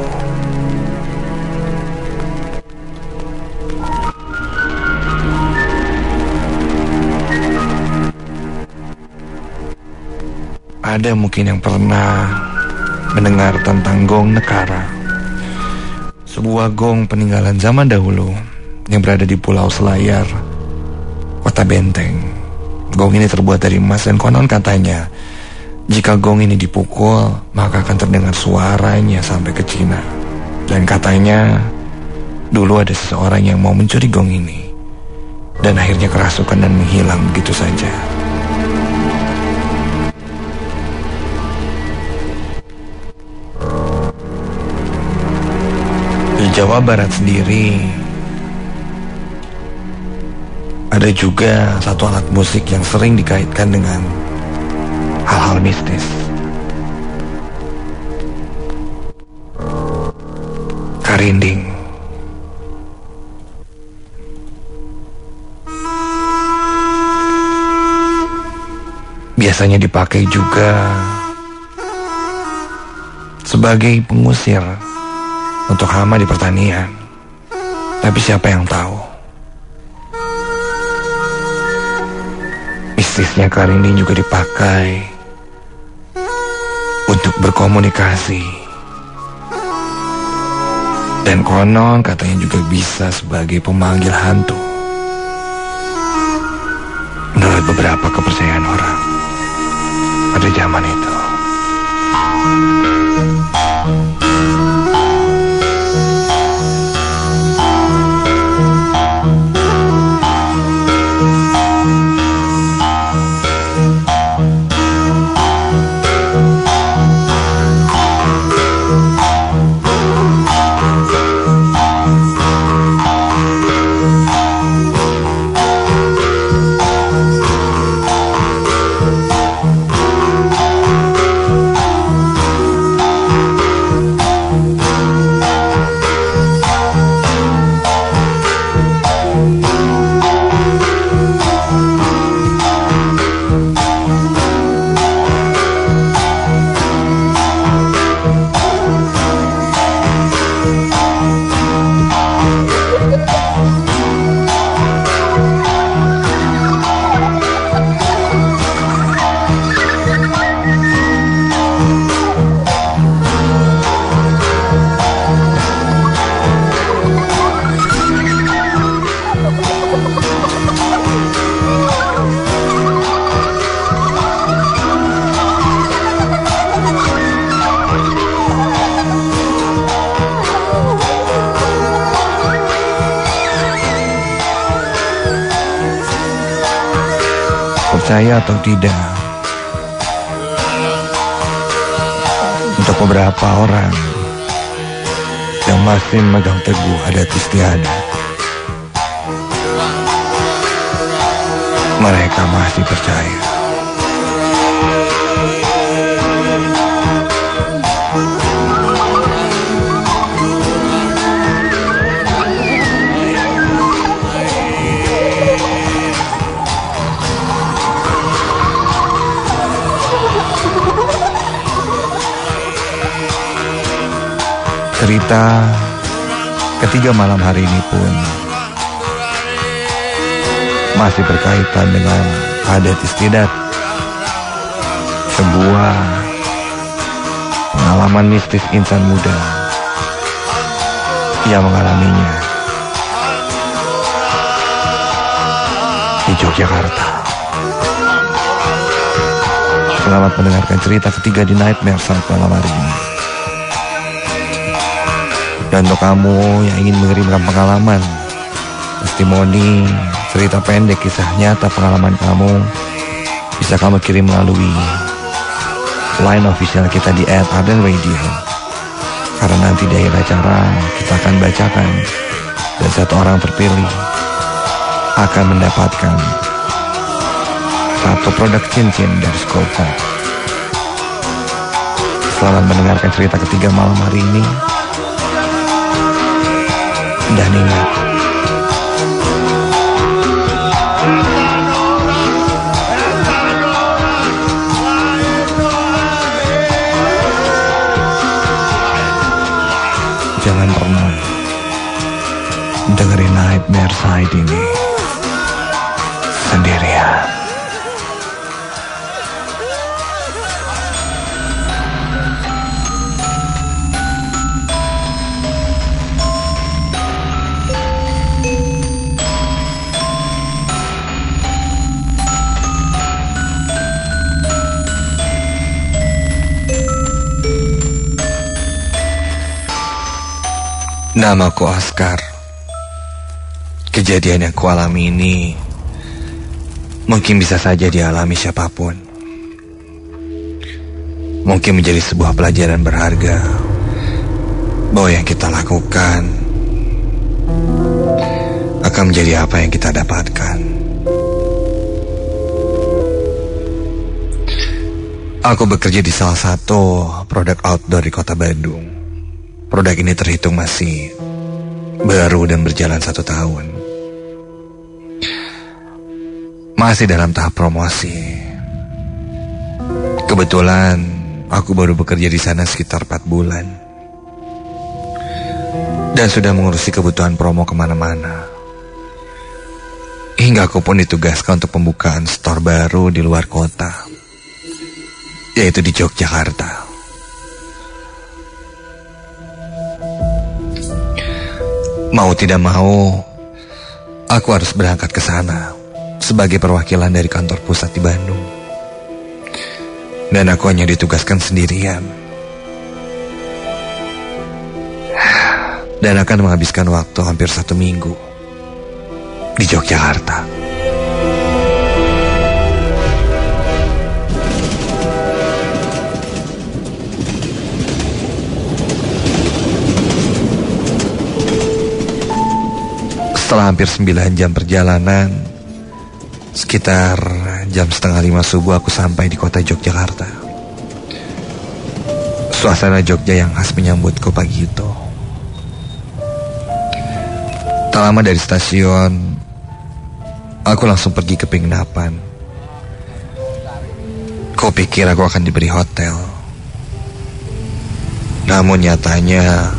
Ada mungkin yang pernah mendengar tentang gong Nekara, sebuah gong peninggalan zaman dahulu yang berada di Pulau Selayar, Kota Benteng. Gong ini terbuat dari emas dan konon katanya jika gong ini dipukul, maka akan terdengar suaranya sampai ke Cina. Dan katanya dulu ada seseorang yang mau mencuri gong ini dan akhirnya kerasukan dan menghilang begitu saja. Di Jawa Barat sendiri ada juga satu alat musik yang sering dikaitkan dengan hal-hal mistis. Karinding. Biasanya dipakai juga sebagai pengusir untuk hama di pertanian. Tapi siapa yang tahu? Mistisnya karinding juga dipakai untuk berkomunikasi. Dan konon katanya juga bisa sebagai pemanggil hantu. Menurut beberapa beberapa kepercayaan orang pada zaman itu. Percaya atau tidak, untuk beberapa orang yang masih memegang teguh adat istiadat, mereka masih percaya. Cerita ketiga malam hari ini pun masih berkaitan dengan adat istiadat, sebuah pengalaman mistis insan muda yang mengalaminya di Yogyakarta. Selamat mendengarkan cerita ketiga di Nightmare Side malam hari ini. Dan untuk kamu yang ingin mengirimkan pengalaman, testimoni, cerita pendek, kisah nyata pengalaman kamu, bisa kamu kirim melalui line official kita di @ardenradio. Karena nanti di akhir acara kita akan bacakan dan satu orang terpilih akan mendapatkan satu produk cincin dari Scopa. Selamat mendengarkan cerita ketiga malam hari ini. Dan ingat, jangan pernah dengerin Nightmare Side ini sendirian. Namaku Oscar. Kejadian yang kualami ini mungkin bisa saja dialami siapapun. Mungkin menjadi sebuah pelajaran berharga bahwa yang kita lakukan akan menjadi apa yang kita dapatkan. Aku bekerja di salah satu produk outdoor di kota Bandung. Produk ini terhitung masih baru dan berjalan 1 tahun. Masih dalam tahap promosi. Kebetulan aku baru bekerja di sana sekitar 4 bulan. Dan sudah mengurusi kebutuhan promo kemana-mana. Hingga aku pun ditugaskan untuk pembukaan store baru di luar kota, yaitu di Yogyakarta. Mau tidak mau, aku harus berangkat ke sana
sebagai perwakilan dari kantor pusat di Bandung. Dan aku hanya ditugaskan sendirian. Dan akan menghabiskan waktu hampir 1 minggu di Yogyakarta. Setelah hampir 9 jam perjalanan, sekitar jam 4:30 subuh aku sampai di kota Yogyakarta. Suasana Jogja yang khas menyambutku pagi itu. Tak lama dari stasiun, aku langsung pergi ke penginapan. Ku pikir aku akan diberi hotel. Namun nyatanya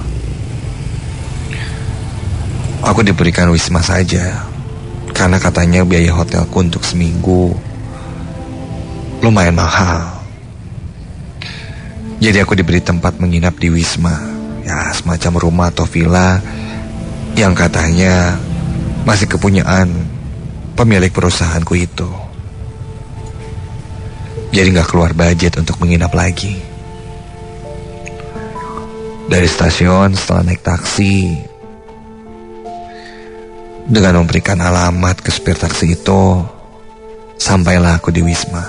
aku diberikan wisma saja, karena katanya biaya hotelku untuk seminggu lumayan mahal. Jadi aku diberi tempat menginap di wisma, ya semacam rumah atau villa yang katanya masih kepunyaan pemilik perusahaanku itu. Jadi gak keluar budget untuk menginap lagi. Dari stasiun setelah naik taksi, dengan memberikan alamat ke supir taksi itu, sampailah aku di wisma.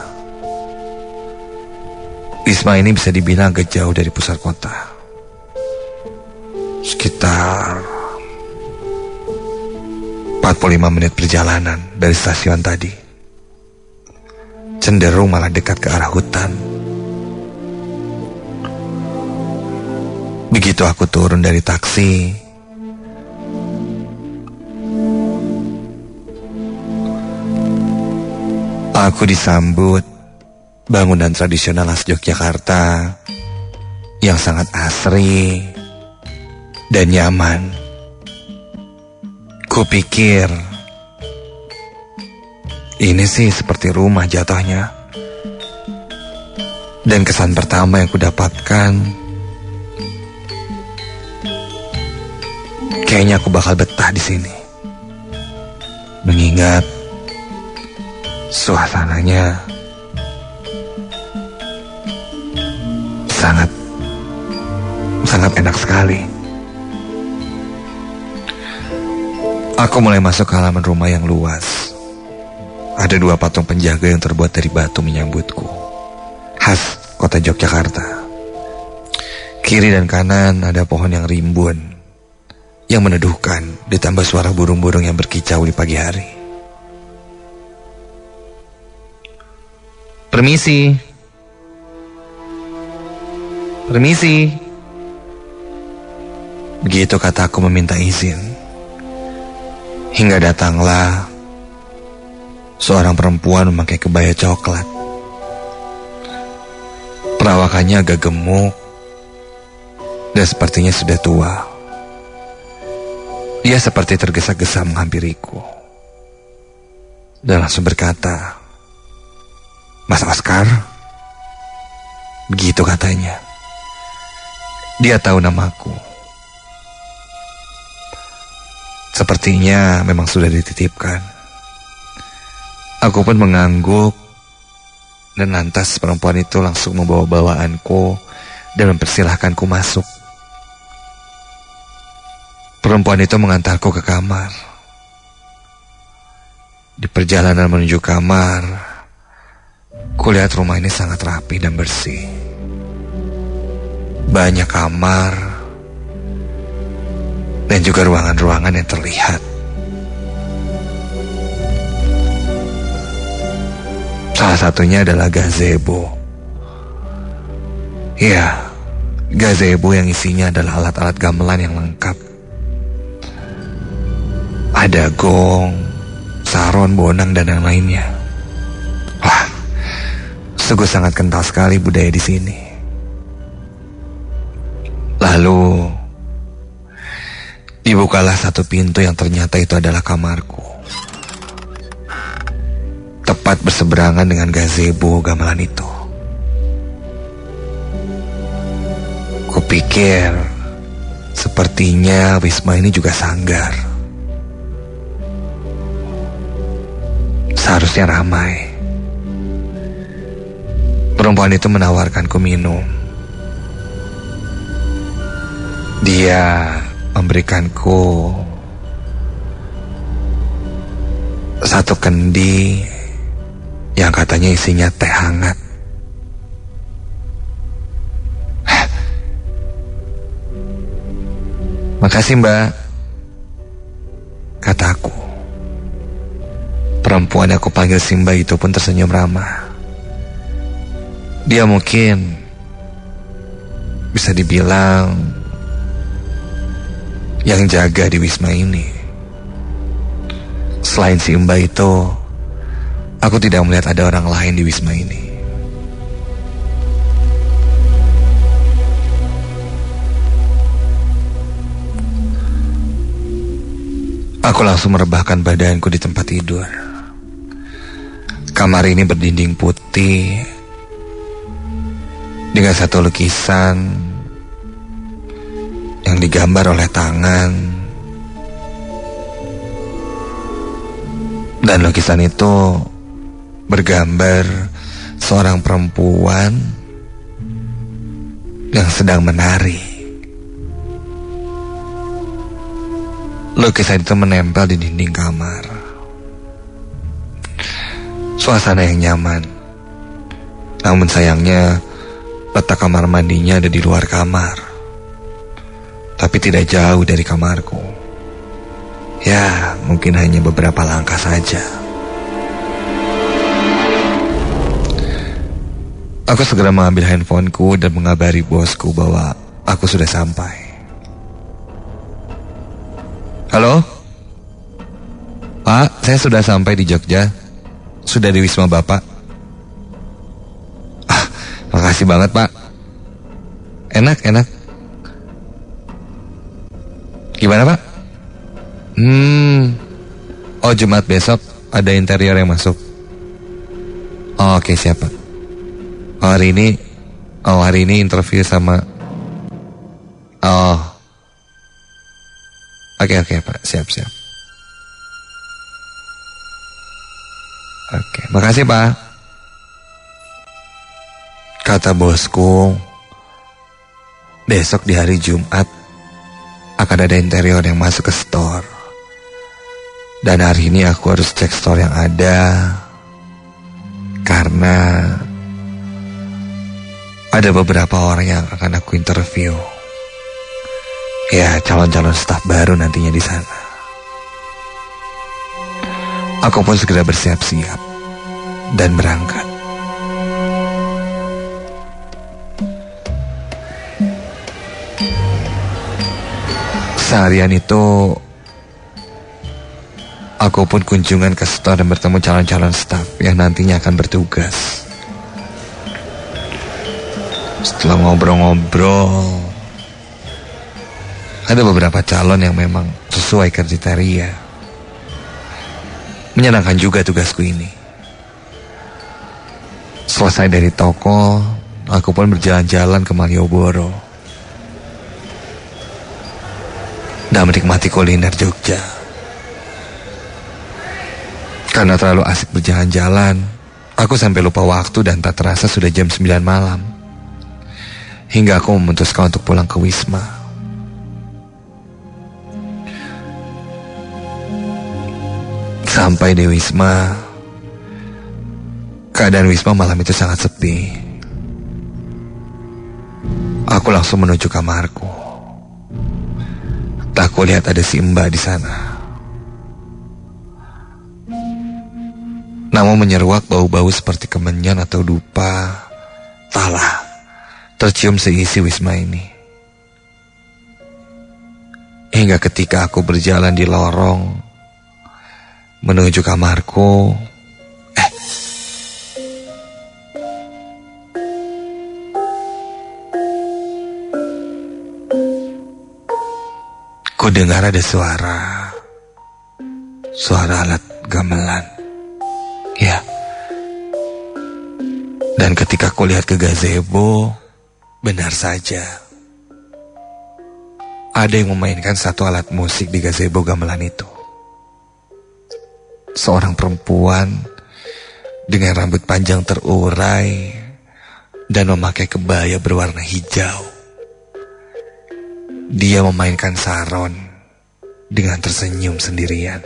Wisma ini bisa dibilang agak jauh dari pusat kota. Sekitar 45 menit perjalanan dari stasiun tadi. Cenderung malah dekat ke arah hutan. Begitu aku turun dari taksi, aku disambut bangunan tradisional khas Yogyakarta yang sangat asri dan nyaman. Kupikir ini sih seperti rumah jatuhnya. Dan kesan pertama yang kudapatkan, kayaknya aku bakal betah di sini. Mengingat suasananya sangat enak sekali. Aku mulai masuk ke halaman rumah yang luas. Ada 2 patung penjaga yang terbuat dari batu menyambutku, khas kota Yogyakarta. Kiri dan kanan ada pohon yang rimbun, yang meneduhkan, ditambah suara burung-burung yang berkicau di pagi hari. Permisi. Permisi. Begitu kataku meminta izin. Hingga datanglah seorang perempuan memakai kebaya coklat. Perawakannya agak gemuk dan sepertinya sudah tua. Dia seperti tergesa-gesa menghampiriku dan langsung berkata, "Mas Oscar?" Begitu katanya. Dia tahu namaku. Sepertinya memang sudah dititipkan. Aku pun mengangguk, dan lantas perempuan itu langsung membawa bawaanku dan mempersilahkanku masuk. Perempuan itu mengantarku ke kamar. Di perjalanan menuju kamar, kulihat rumah ini sangat rapi dan bersih. Banyak kamar dan juga ruangan-ruangan yang terlihat. Salah satunya adalah gazebo. Ya, gazebo yang isinya adalah alat-alat gamelan yang lengkap. Ada gong, saron, bonang, dan yang lainnya. Wah, sungguh sangat kental sekali budaya di sini. Lalu dibukalah satu pintu yang ternyata itu adalah kamarku. Tepat berseberangan dengan gazebo gamelan itu. Kupikir sepertinya wisma ini juga sanggar.
Seharusnya ramai. Perempuan itu menawarkanku minum. Dia memberikanku satu kendi yang katanya isinya teh hangat. Makasih mbak, kataku. Perempuan yang aku panggil Simba itu pun tersenyum ramah. Dia mungkin bisa dibilang yang jaga di Wisma ini. Selain si Mbak itu, aku tidak melihat ada orang lain di Wisma ini. Aku langsung merebahkan badanku di tempat tidur. Kamar ini berdinding putih dengan satu lukisan yang digambar oleh tangan. Dan lukisan itu bergambar seorang perempuan yang sedang menari. Lukisan itu menempel di dinding kamar. Suasana yang nyaman. Namun sayangnya letak kamar mandinya ada di luar kamar, tapi tidak jauh dari kamarku. Ya, mungkin hanya beberapa langkah saja. Aku segera mengambil handphoneku dan mengabari bosku bahwa aku sudah sampai. Halo? Pak, saya sudah sampai di Jogja. Sudah di Wisma Bapak. Makasih banget pak. Enak. Gimana pak? Oh Jumat besok ada interior yang masuk. Oh, oke siapa? Hari ini interview sama. Oh Oke pak, siap. Oke, makasih pak. Kata bosku, besok di hari Jumat akan ada interior yang masuk ke store. Dan hari ini aku harus cek store yang ada, karena ada beberapa orang yang akan aku interview. Ya, calon-calon staf baru nantinya di sana. Aku pun segera bersiap-siap dan berangkat. Seharian itu aku pun kunjungan ke store dan bertemu calon-calon staf yang nantinya akan bertugas. Setelah ngobrol-ngobrol, ada beberapa calon yang memang sesuai kriteria. Menyenangkan juga tugasku ini. Selesai dari toko, aku pun berjalan-jalan ke Malioboro dan menikmati kuliner Jogja. Karena terlalu asik berjalan-jalan, aku sampai lupa waktu dan tak terasa sudah jam 9 malam. Hingga aku memutuskan untuk pulang ke Wisma. Sampai di Wisma, keadaan Wisma malam itu sangat sepi. Aku langsung menuju kamarku. Tak kulihat ada si Mbak di sana. Namun menyeruak bau-bau seperti kemenyan atau dupa, entahlah, tercium seisi Wisma ini. Hingga ketika aku berjalan di lorong menuju kamarku, ku dengar ada suara alat gamelan. Ya. Dan ketika ku lihat ke gazebo, benar saja ada yang memainkan satu alat musik di gazebo gamelan itu. Seorang perempuan dengan rambut panjang terurai dan memakai kebaya berwarna hijau. Dia memainkan saron dengan tersenyum sendirian.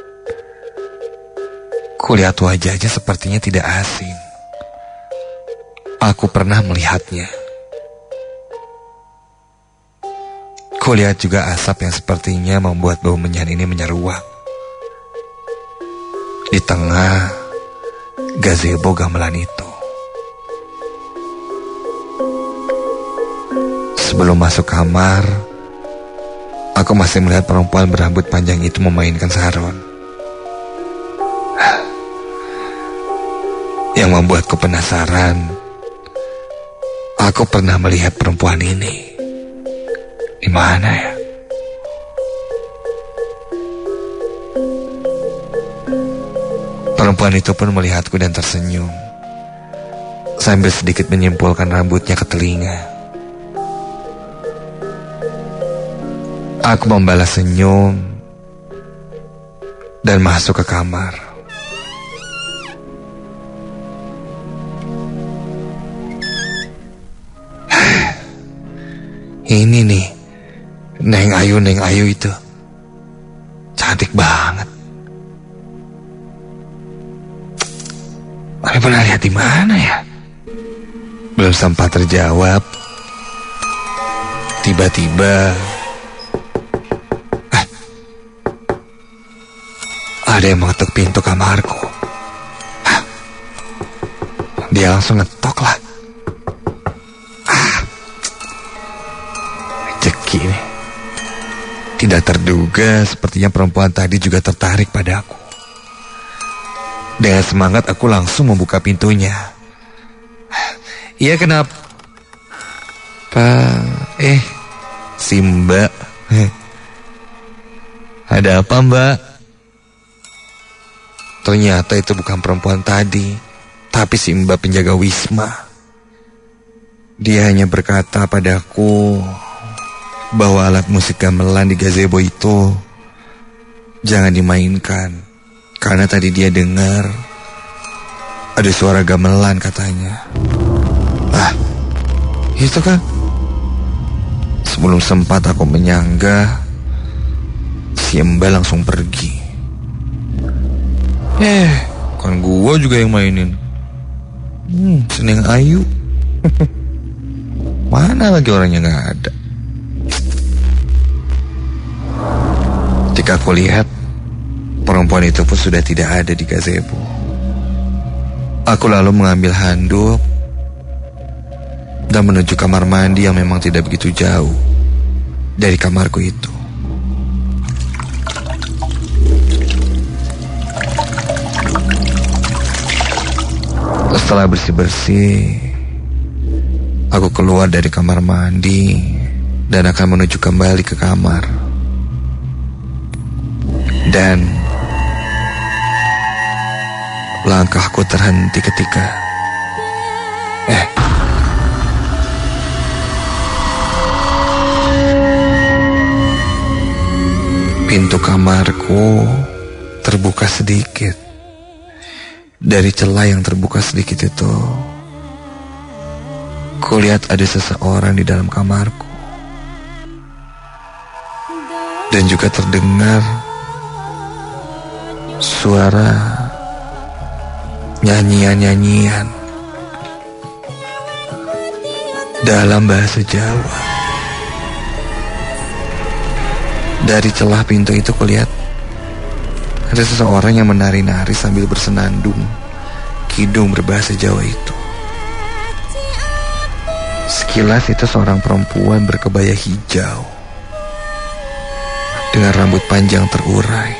Kulihat wajahnya sepertinya tidak asing. Aku pernah melihatnya. Kulihat juga asap yang sepertinya membuat bau menyan ini menyeruak. Di tengah gazebo gamelan itu. Sebelum masuk kamar, aku masih melihat perempuan berambut panjang itu memainkan saron. Yang membuatku penasaran, aku pernah melihat perempuan ini. Di mana ya? Perempuan itu pun melihatku dan tersenyum, sambil sedikit menyimpulkan rambutnya ke telinga. Aku membalas senyum dan masuk ke kamar. Ini nih, Neng Ayu itu. Cantik banget. Tapi pernah lihat di mana ya? Belum sempat terjawab. Tiba-tiba ada yang mengetuk pintu kamarku. Dia langsung ngetok lah. Rezeki nih. Tidak terduga, sepertinya perempuan tadi juga tertarik padaku. Dengan semangat aku langsung membuka pintunya. Iya, kenapa? Si Mbak. Ada apa, Mbak? Ternyata itu bukan perempuan tadi, tapi si Mbak penjaga Wisma. Dia hanya berkata padaku bahwa alat musik gamelan di gazebo itu jangan dimainkan, karena tadi dia dengar ada suara gamelan katanya. Itu kan. Sebelum sempat aku menyanggah, si Mbak langsung pergi. Kan gua juga yang mainin. Seneng Ayu. Mana lagi orangnya gak ada. Ketika aku lihat, perempuan itu pun sudah tidak ada di gazebo. Aku lalu mengambil handuk dan menuju kamar mandi yang memang tidak begitu jauh dari kamarku itu. Setelah bersih-bersih, aku keluar dari kamar mandi dan akan menuju kembali ke kamar. Dan langkahku terhenti ketika pintu kamarku terbuka sedikit. Dari celah yang terbuka sedikit itu, kulihat ada seseorang di dalam kamarku. Dan juga terdengar suara nyanyian-nyanyian dalam bahasa Jawa. Dari celah pintu itu kulihat ada seseorang yang menari-nari sambil bersenandung kidung berbahasa Jawa itu. Sekilas itu seorang perempuan berkebaya hijau dengan rambut panjang terurai.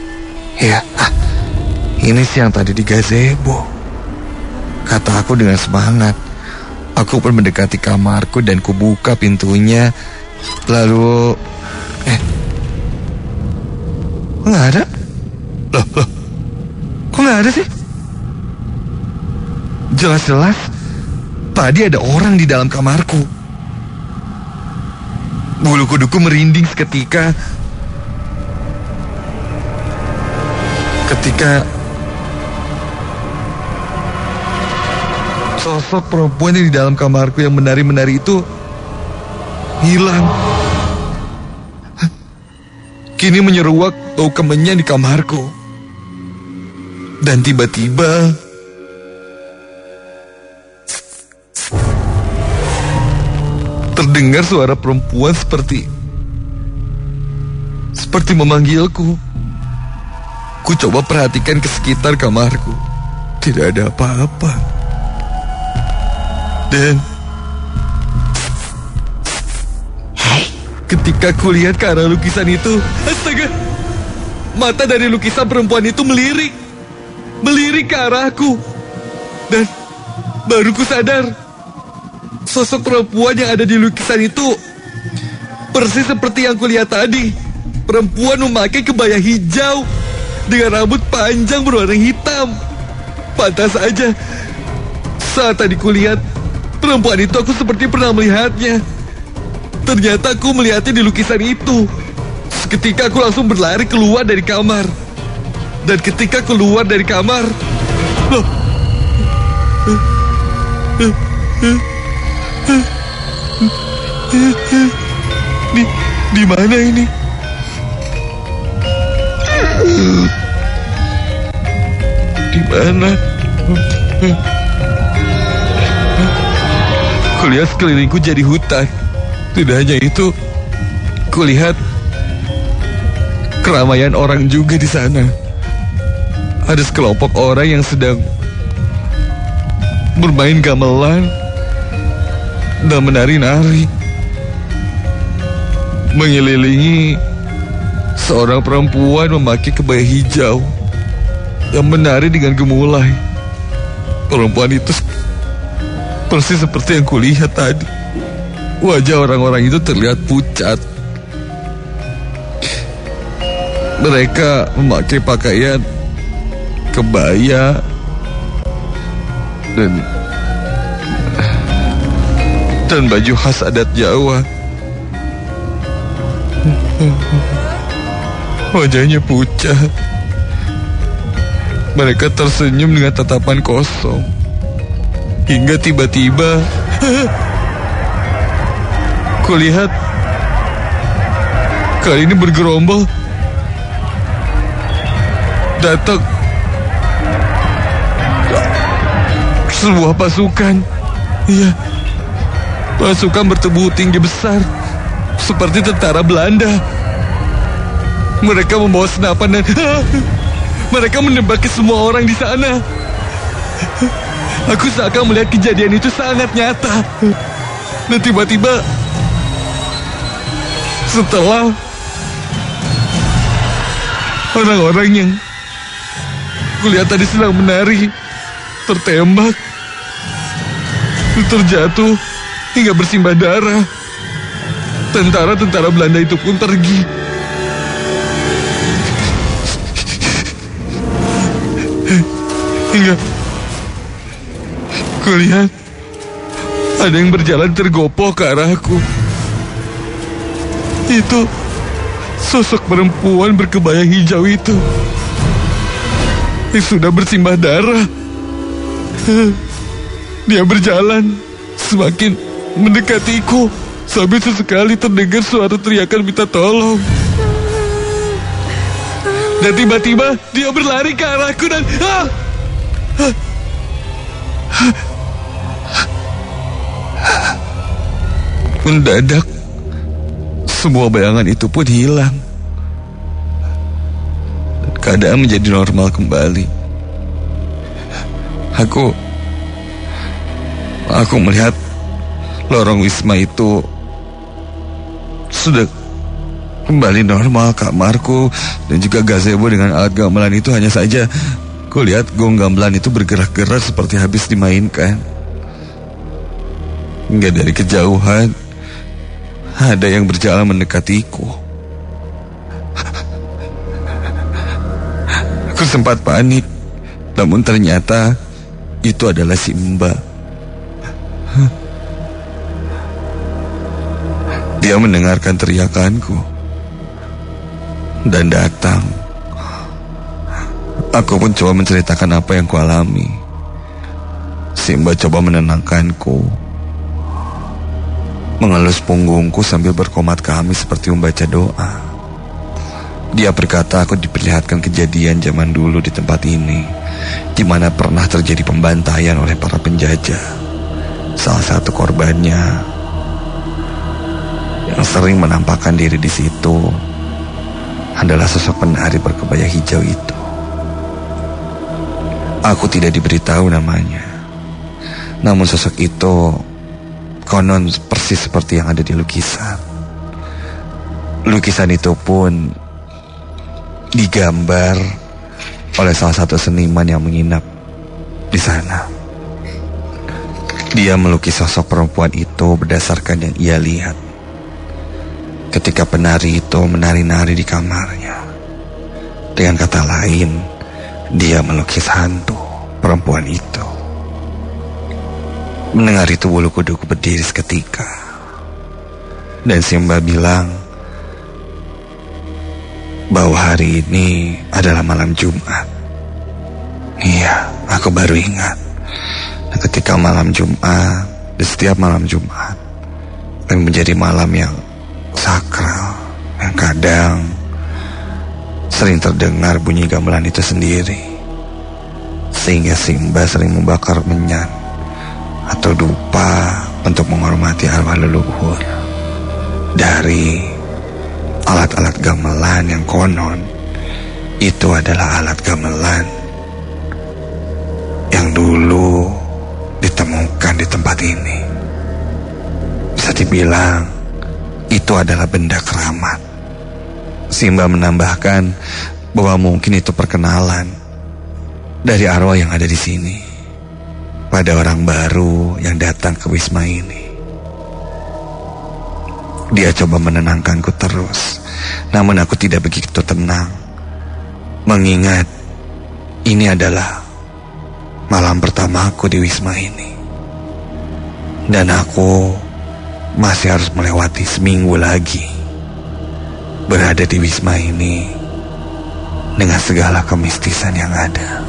Ini sih yang tadi di gazebo, kata aku dengan semangat. Aku pun mendekati kamarku dan kubuka pintunya. Lalu kok gak ada? Loh, kok gak ada sih? Jelas-jelas tadi ada orang di dalam kamarku. Bulu kuduku merinding seketika
Sosok perempuan yang di dalam kamarku yang menari-menari itu hilang. Kini menyeruak bau kemenyan di kamarku. Dan tiba-tiba terdengar suara perempuan seperti memanggilku. Ku coba perhatikan ke sekitar kamarku. Tidak ada apa-apa. Dan ketika kulihat ke arah lukisan itu, astaga, mata dari lukisan perempuan itu melirik ke arahku. Dan baru ku sadar, sosok perempuan yang ada di lukisan itu persis seperti yang kulihat tadi. Perempuan memakai kebaya hijau dengan rambut panjang berwarna hitam. Pantas saja, saat tadi kulihat perempuan itu, aku seperti pernah melihatnya. Ternyata aku melihatnya di lukisan itu. Seketika aku langsung berlari keluar dari kamar. Dan ketika keluar dari kamar, loh, di mana ini? Di mana? Kulihat sekelilingku jadi hutan. Tidak hanya itu, kulihat keramaian orang juga di sana. Ada sekelompok orang yang sedang bermain gamelan dan menari-nari, mengelilingi seorang perempuan memakai kebaya hijau yang menari dengan gemulai. Perempuan itu persis seperti yang kulihat tadi. Wajah orang-orang itu terlihat pucat. Mereka memakai pakaian kebaya dan baju khas adat Jawa. Wajahnya pucat. Mereka tersenyum dengan tatapan kosong. Hingga tiba-tiba kulihat kali ini bergerombol datang sebuah pasukan. Iya, pasukan bertubuh tinggi besar seperti tentara Belanda. Mereka membawa senapan dan mereka menembaki semua orang di sana. Aku seakan melihat kejadian itu sangat nyata. Dan tiba-tiba setelah orang-orang yang kulihat tadi sedang menari tertembak, terjatuh hingga bersimbah darah. Tentara-tentara Belanda itu pun pergi. Hingga kulihat ada yang berjalan tergopoh ke arahku. Itu sosok perempuan berkebaya hijau itu yang sudah bersimbah darah. Dia berjalan semakin mendekatiku sampai sesekali terdengar suara teriakan minta tolong. Dan tiba-tiba dia berlari ke arahku dan mendadak semua bayangan itu pun hilang. Dan keadaan menjadi normal kembali. Aku melihat lorong wisma itu sudah kembali normal. Kamarku dan juga gazebo dengan alat gamelan itu, hanya saja kulihat gong gamelan itu bergerak-gerak seperti habis dimainkan. Hingga dari kejauhan ada yang berjalan mendekatiku. Aku sempat panik, namun ternyata itu adalah si Mbak. Dia mendengarkan teriakanku dan datang. Aku pun coba menceritakan apa yang kualami. Simba coba menenangkanku, mengelus punggungku sambil berkomat kami seperti membaca doa. Dia berkata aku diperlihatkan kejadian zaman dulu di tempat ini, di mana pernah terjadi pembantaian oleh para penjajah. Salah satu korbannya yang sering menampakkan diri di situ adalah sosok penari berkebaya hijau itu. Aku tidak diberitahu namanya, namun sosok itu konon persis seperti yang ada di lukisan. Lukisan itu pun digambar oleh salah satu seniman yang menginap di sana. Dia melukis sosok perempuan itu berdasarkan yang ia lihat ketika penari itu menari-nari di kamarnya. Dengan kata lain, dia melukis hantu perempuan itu. Mendengar itu bulu kuduku berdiri seketika. Dan Simba bilang bahwa hari ini adalah malam Jumat. Iya, aku baru ingat. Dan ketika malam Jumat, di setiap malam Jumat akan menjadi malam yang sakral, yang kadang sering terdengar bunyi gamelan itu sendiri, sehingga Simba sering membakar menyan atau dupa untuk menghormati arwah leluhur dari alat-alat gamelan yang konon itu adalah alat gamelan yang dulu ditemukan di tempat ini. Bisa dibilang itu adalah benda keramat. Simba menambahkan bahwa mungkin itu perkenalan dari arwah yang ada di sini pada orang baru yang datang ke wisma ini. Dia coba menenangkanku terus, namun aku tidak begitu tenang, mengingat ini adalah malam pertamaku di wisma ini, dan aku masih harus melewati seminggu lagi berada di wisma ini dengan segala kemistisan yang ada.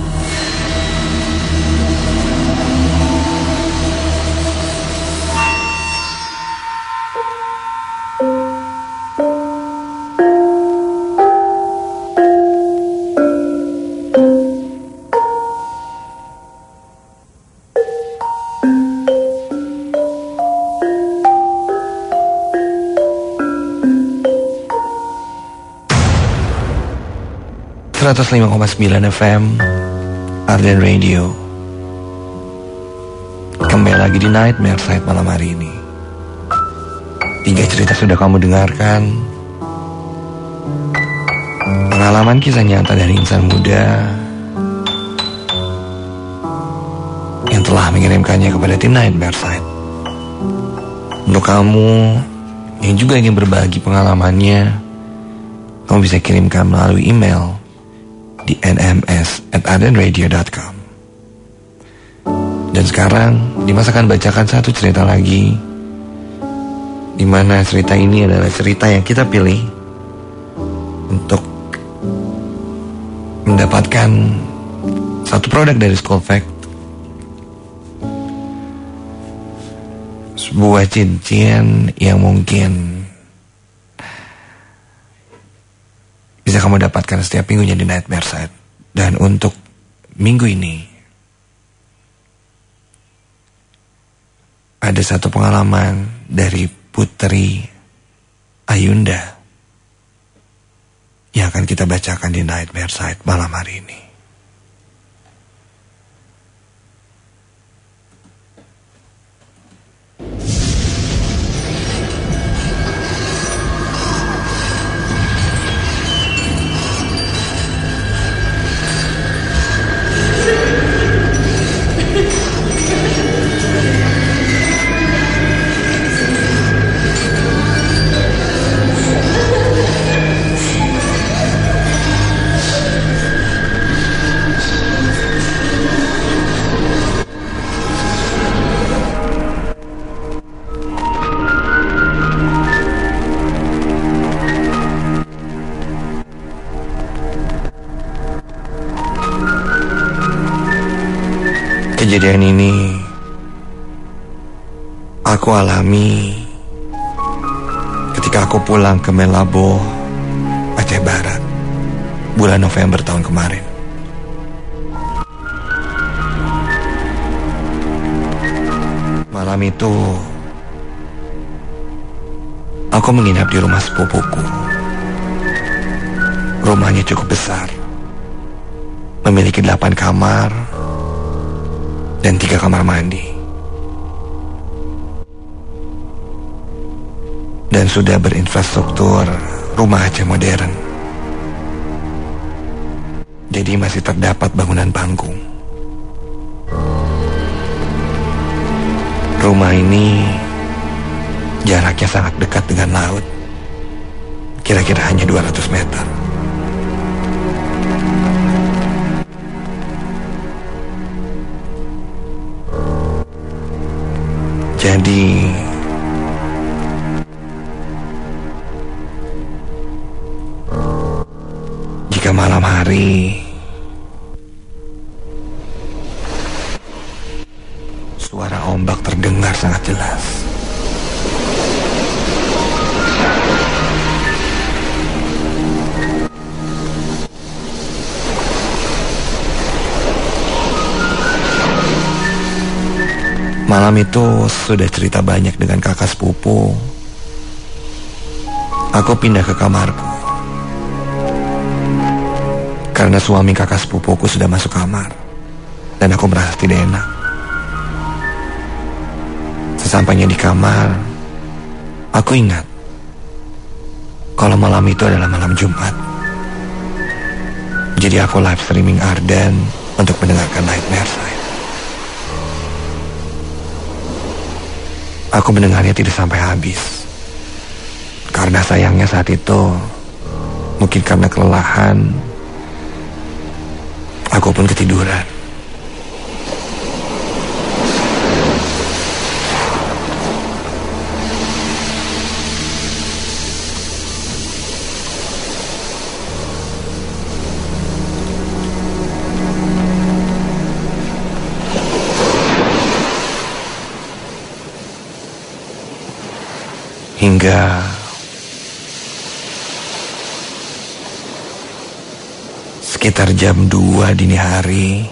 FM Arden Radio. Kembali lagi di Nightmare Side malam hari ini. 3 cerita sudah kamu dengarkan. Pengalaman kisah nyata dari insan muda yang telah mengirimkannya kepada tim Nightmare Side. Untuk kamu yang juga ingin berbagi pengalamannya, kamu bisa kirimkan melalui email di nms@ardenradio.com. Dan sekarang Dimas akan bacakan satu cerita lagi, di mana cerita ini adalah cerita yang kita pilih untuk mendapatkan satu produk dari School Fact, sebuah cincin yang mungkin bisa kamu dapatkan setiap minggunya di Nightmare Side. Dan untuk minggu ini ada satu pengalaman dari Putri Ayunda yang akan kita bacakan di Nightmare Side malam hari ini. Kejadian ini aku alami ketika aku pulang ke Melabo, Aceh Barat, bulan November tahun kemarin. Malam itu aku menginap di rumah sepupuku. Rumahnya cukup besar, memiliki 8 kamar dan 3 kamar mandi, dan sudah berinfrastruktur rumah Aceh modern. Jadi masih terdapat bangunan panggung. Rumah ini jaraknya sangat dekat dengan laut, kira-kira hanya 200 meter. Jadi jika malam hari suara ombak terdengar sangat jelas, malam itu sudah cerita banyak dengan kakak sepupu. Aku pindah ke kamarku karena suami kakak sepupuku sudah masuk kamar, dan aku merasa tidak enak. Sesampainya di kamar, aku ingat kalau malam itu adalah malam Jumat. Jadi aku live streaming Ardan untuk mendengarkan Nightmare Side. Aku mendengarnya tidak sampai habis, karena sayangnya saat itu, mungkin karena kelelahan, aku pun ketiduran. Hingga sekitar jam 2 dini hari,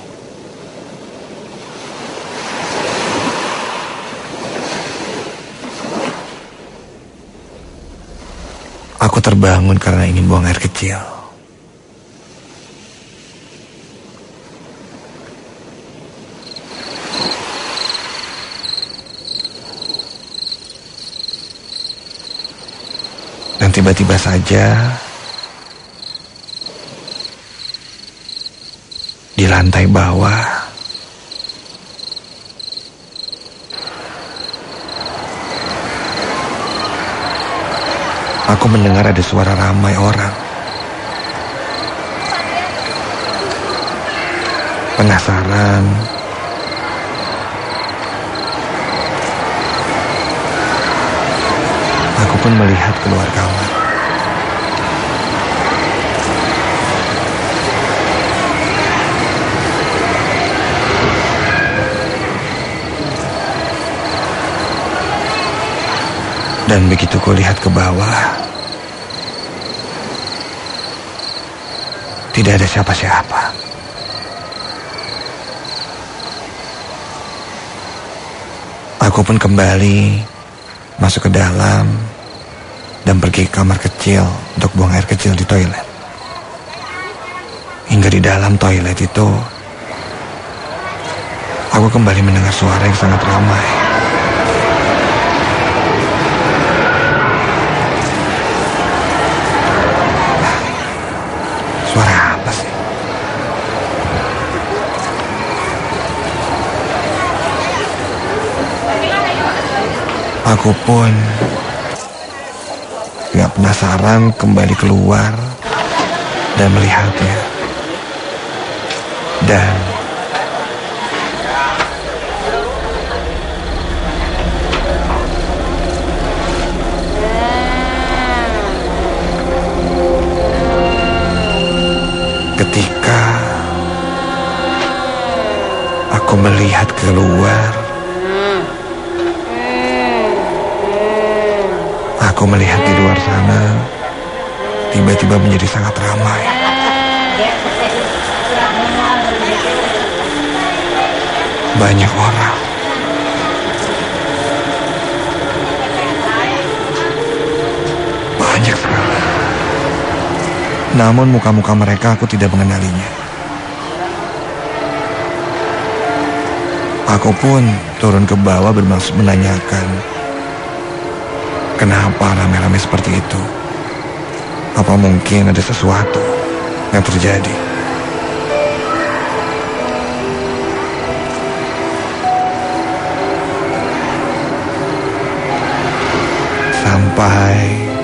aku terbangun karena ingin buang air kecil. Dan tiba-tiba saja di lantai bawah aku mendengar ada suara ramai orang. Penasaran, aku pun melihat keluar kamar. Dan begitu kulihat ke bawah, tidak ada siapa-siapa. Aku pun kembali masuk ke dalam dan pergi ke kamar kecil untuk buang air kecil di toilet. Hingga di dalam toilet itu, aku kembali mendengar suara yang sangat ramai. Suara apa sih? Aku pun gak penasaran kembali keluar dan melihatnya. Dan ketika aku Aku melihat keluar. Aku melihat di luar sana tiba-tiba menjadi sangat ramai. Banyak orang. Banyak sekali. Namun muka-muka mereka aku tidak mengenalinya. Aku pun turun ke bawah bermaksud menanyakan, kenapa rame-rame seperti itu? Apa mungkin ada sesuatu yang terjadi? Sampai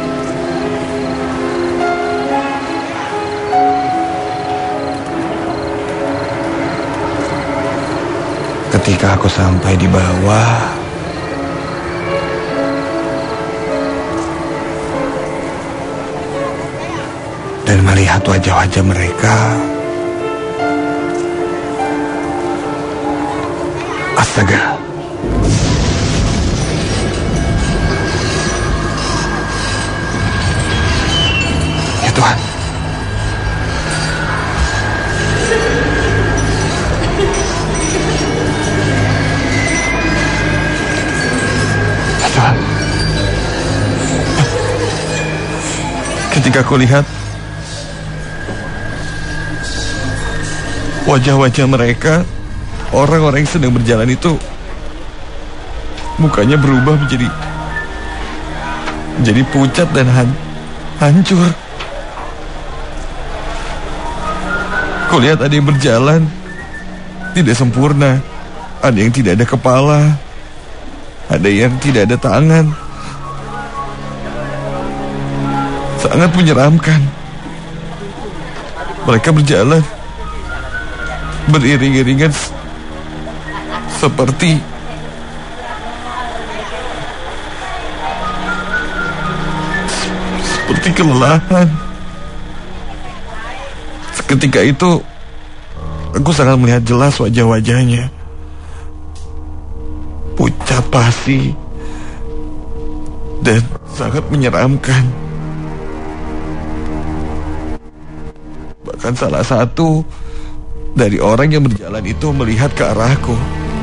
ketika aku sampai di bawah, dan melihat wajah-wajah mereka, astaga. Ya Tuhan. Ya Tuhan. Ketika aku lihat wajah-wajah mereka, orang-orang yang sedang berjalan itu mukanya berubah menjadi pucat dan hancur. Kulihat ada yang berjalan tidak sempurna, ada yang tidak ada kepala, ada yang tidak ada tangan. Sangat menyeramkan. Mereka berjalan beriring-iringan seperti kelelahan. Seketika itu aku sangat melihat jelas wajah-wajahnya, pucat pasi dan sangat menyeramkan. Bahkan salah satu dari orang yang berjalan itu melihat ke arahku.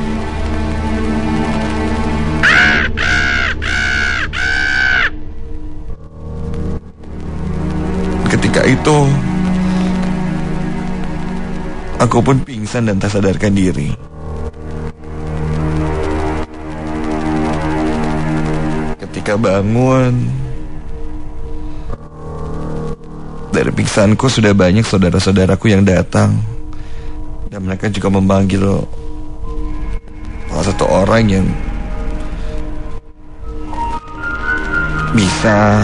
Ketika itu aku pun pingsan dan tak sadarkan diri. Ketika bangun dari pingsanku, sudah banyak saudara-saudaraku yang datang. Dan mereka juga memanggil salah satu orang yang bisa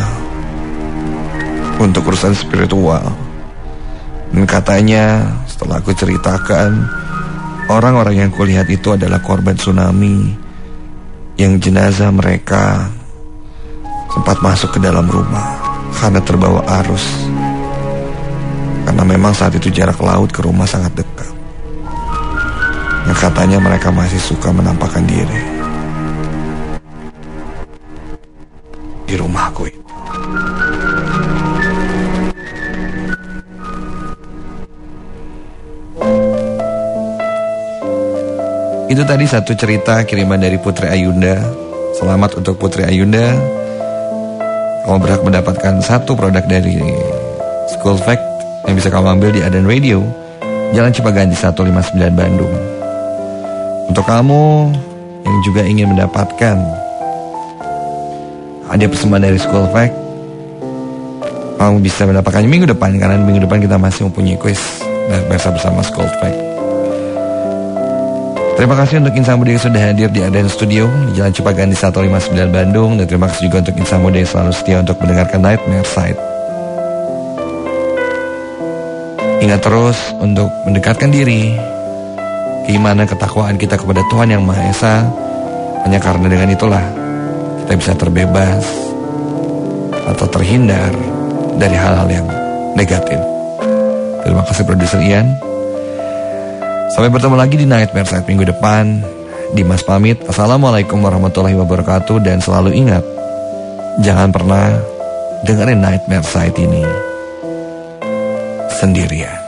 untuk urusan spiritual. Dan katanya setelah aku ceritakan, orang-orang yang kulihat itu adalah korban tsunami yang jenazah mereka sempat masuk ke dalam rumah karena terbawa arus. Karena memang saat itu jarak laut ke rumah sangat dekat. Yang katanya mereka masih suka menampakkan diri di rumahku itu. Itu tadi satu cerita kiriman dari Putri Ayunda. Selamat untuk Putri Ayunda. Kamu berhak mendapatkan satu produk dari School Fact yang bisa kamu ambil di Adan Radio, Jalan Cipaganti 159 Bandung. Untuk kamu yang juga ingin mendapatkan hadiah persembahan dari School Fact, kamu bisa mendapatkannya minggu depan, karena minggu depan kita masih mempunyai kuis bersama School Fact. Terima kasih untuk Insan Muda yang sudah hadir di Adan Studio di Jalan Cipaganti 159 Bandung. Dan terima kasih juga untuk Insan Muda yang selalu setia untuk mendengarkan Nightmare Side. Ingat terus untuk mendekatkan diri, keimanan ketakwaan kita kepada Tuhan Yang Maha Esa. Hanya karena dengan itulah kita bisa terbebas atau terhindar dari hal-hal yang negatif. Terima kasih produser Ian. Sampai bertemu lagi di Nightmare Side minggu depan. Dimas pamit. Assalamualaikum warahmatullahi wabarakatuh. Dan selalu ingat, jangan pernah dengerin Nightmare Side ini sendirian.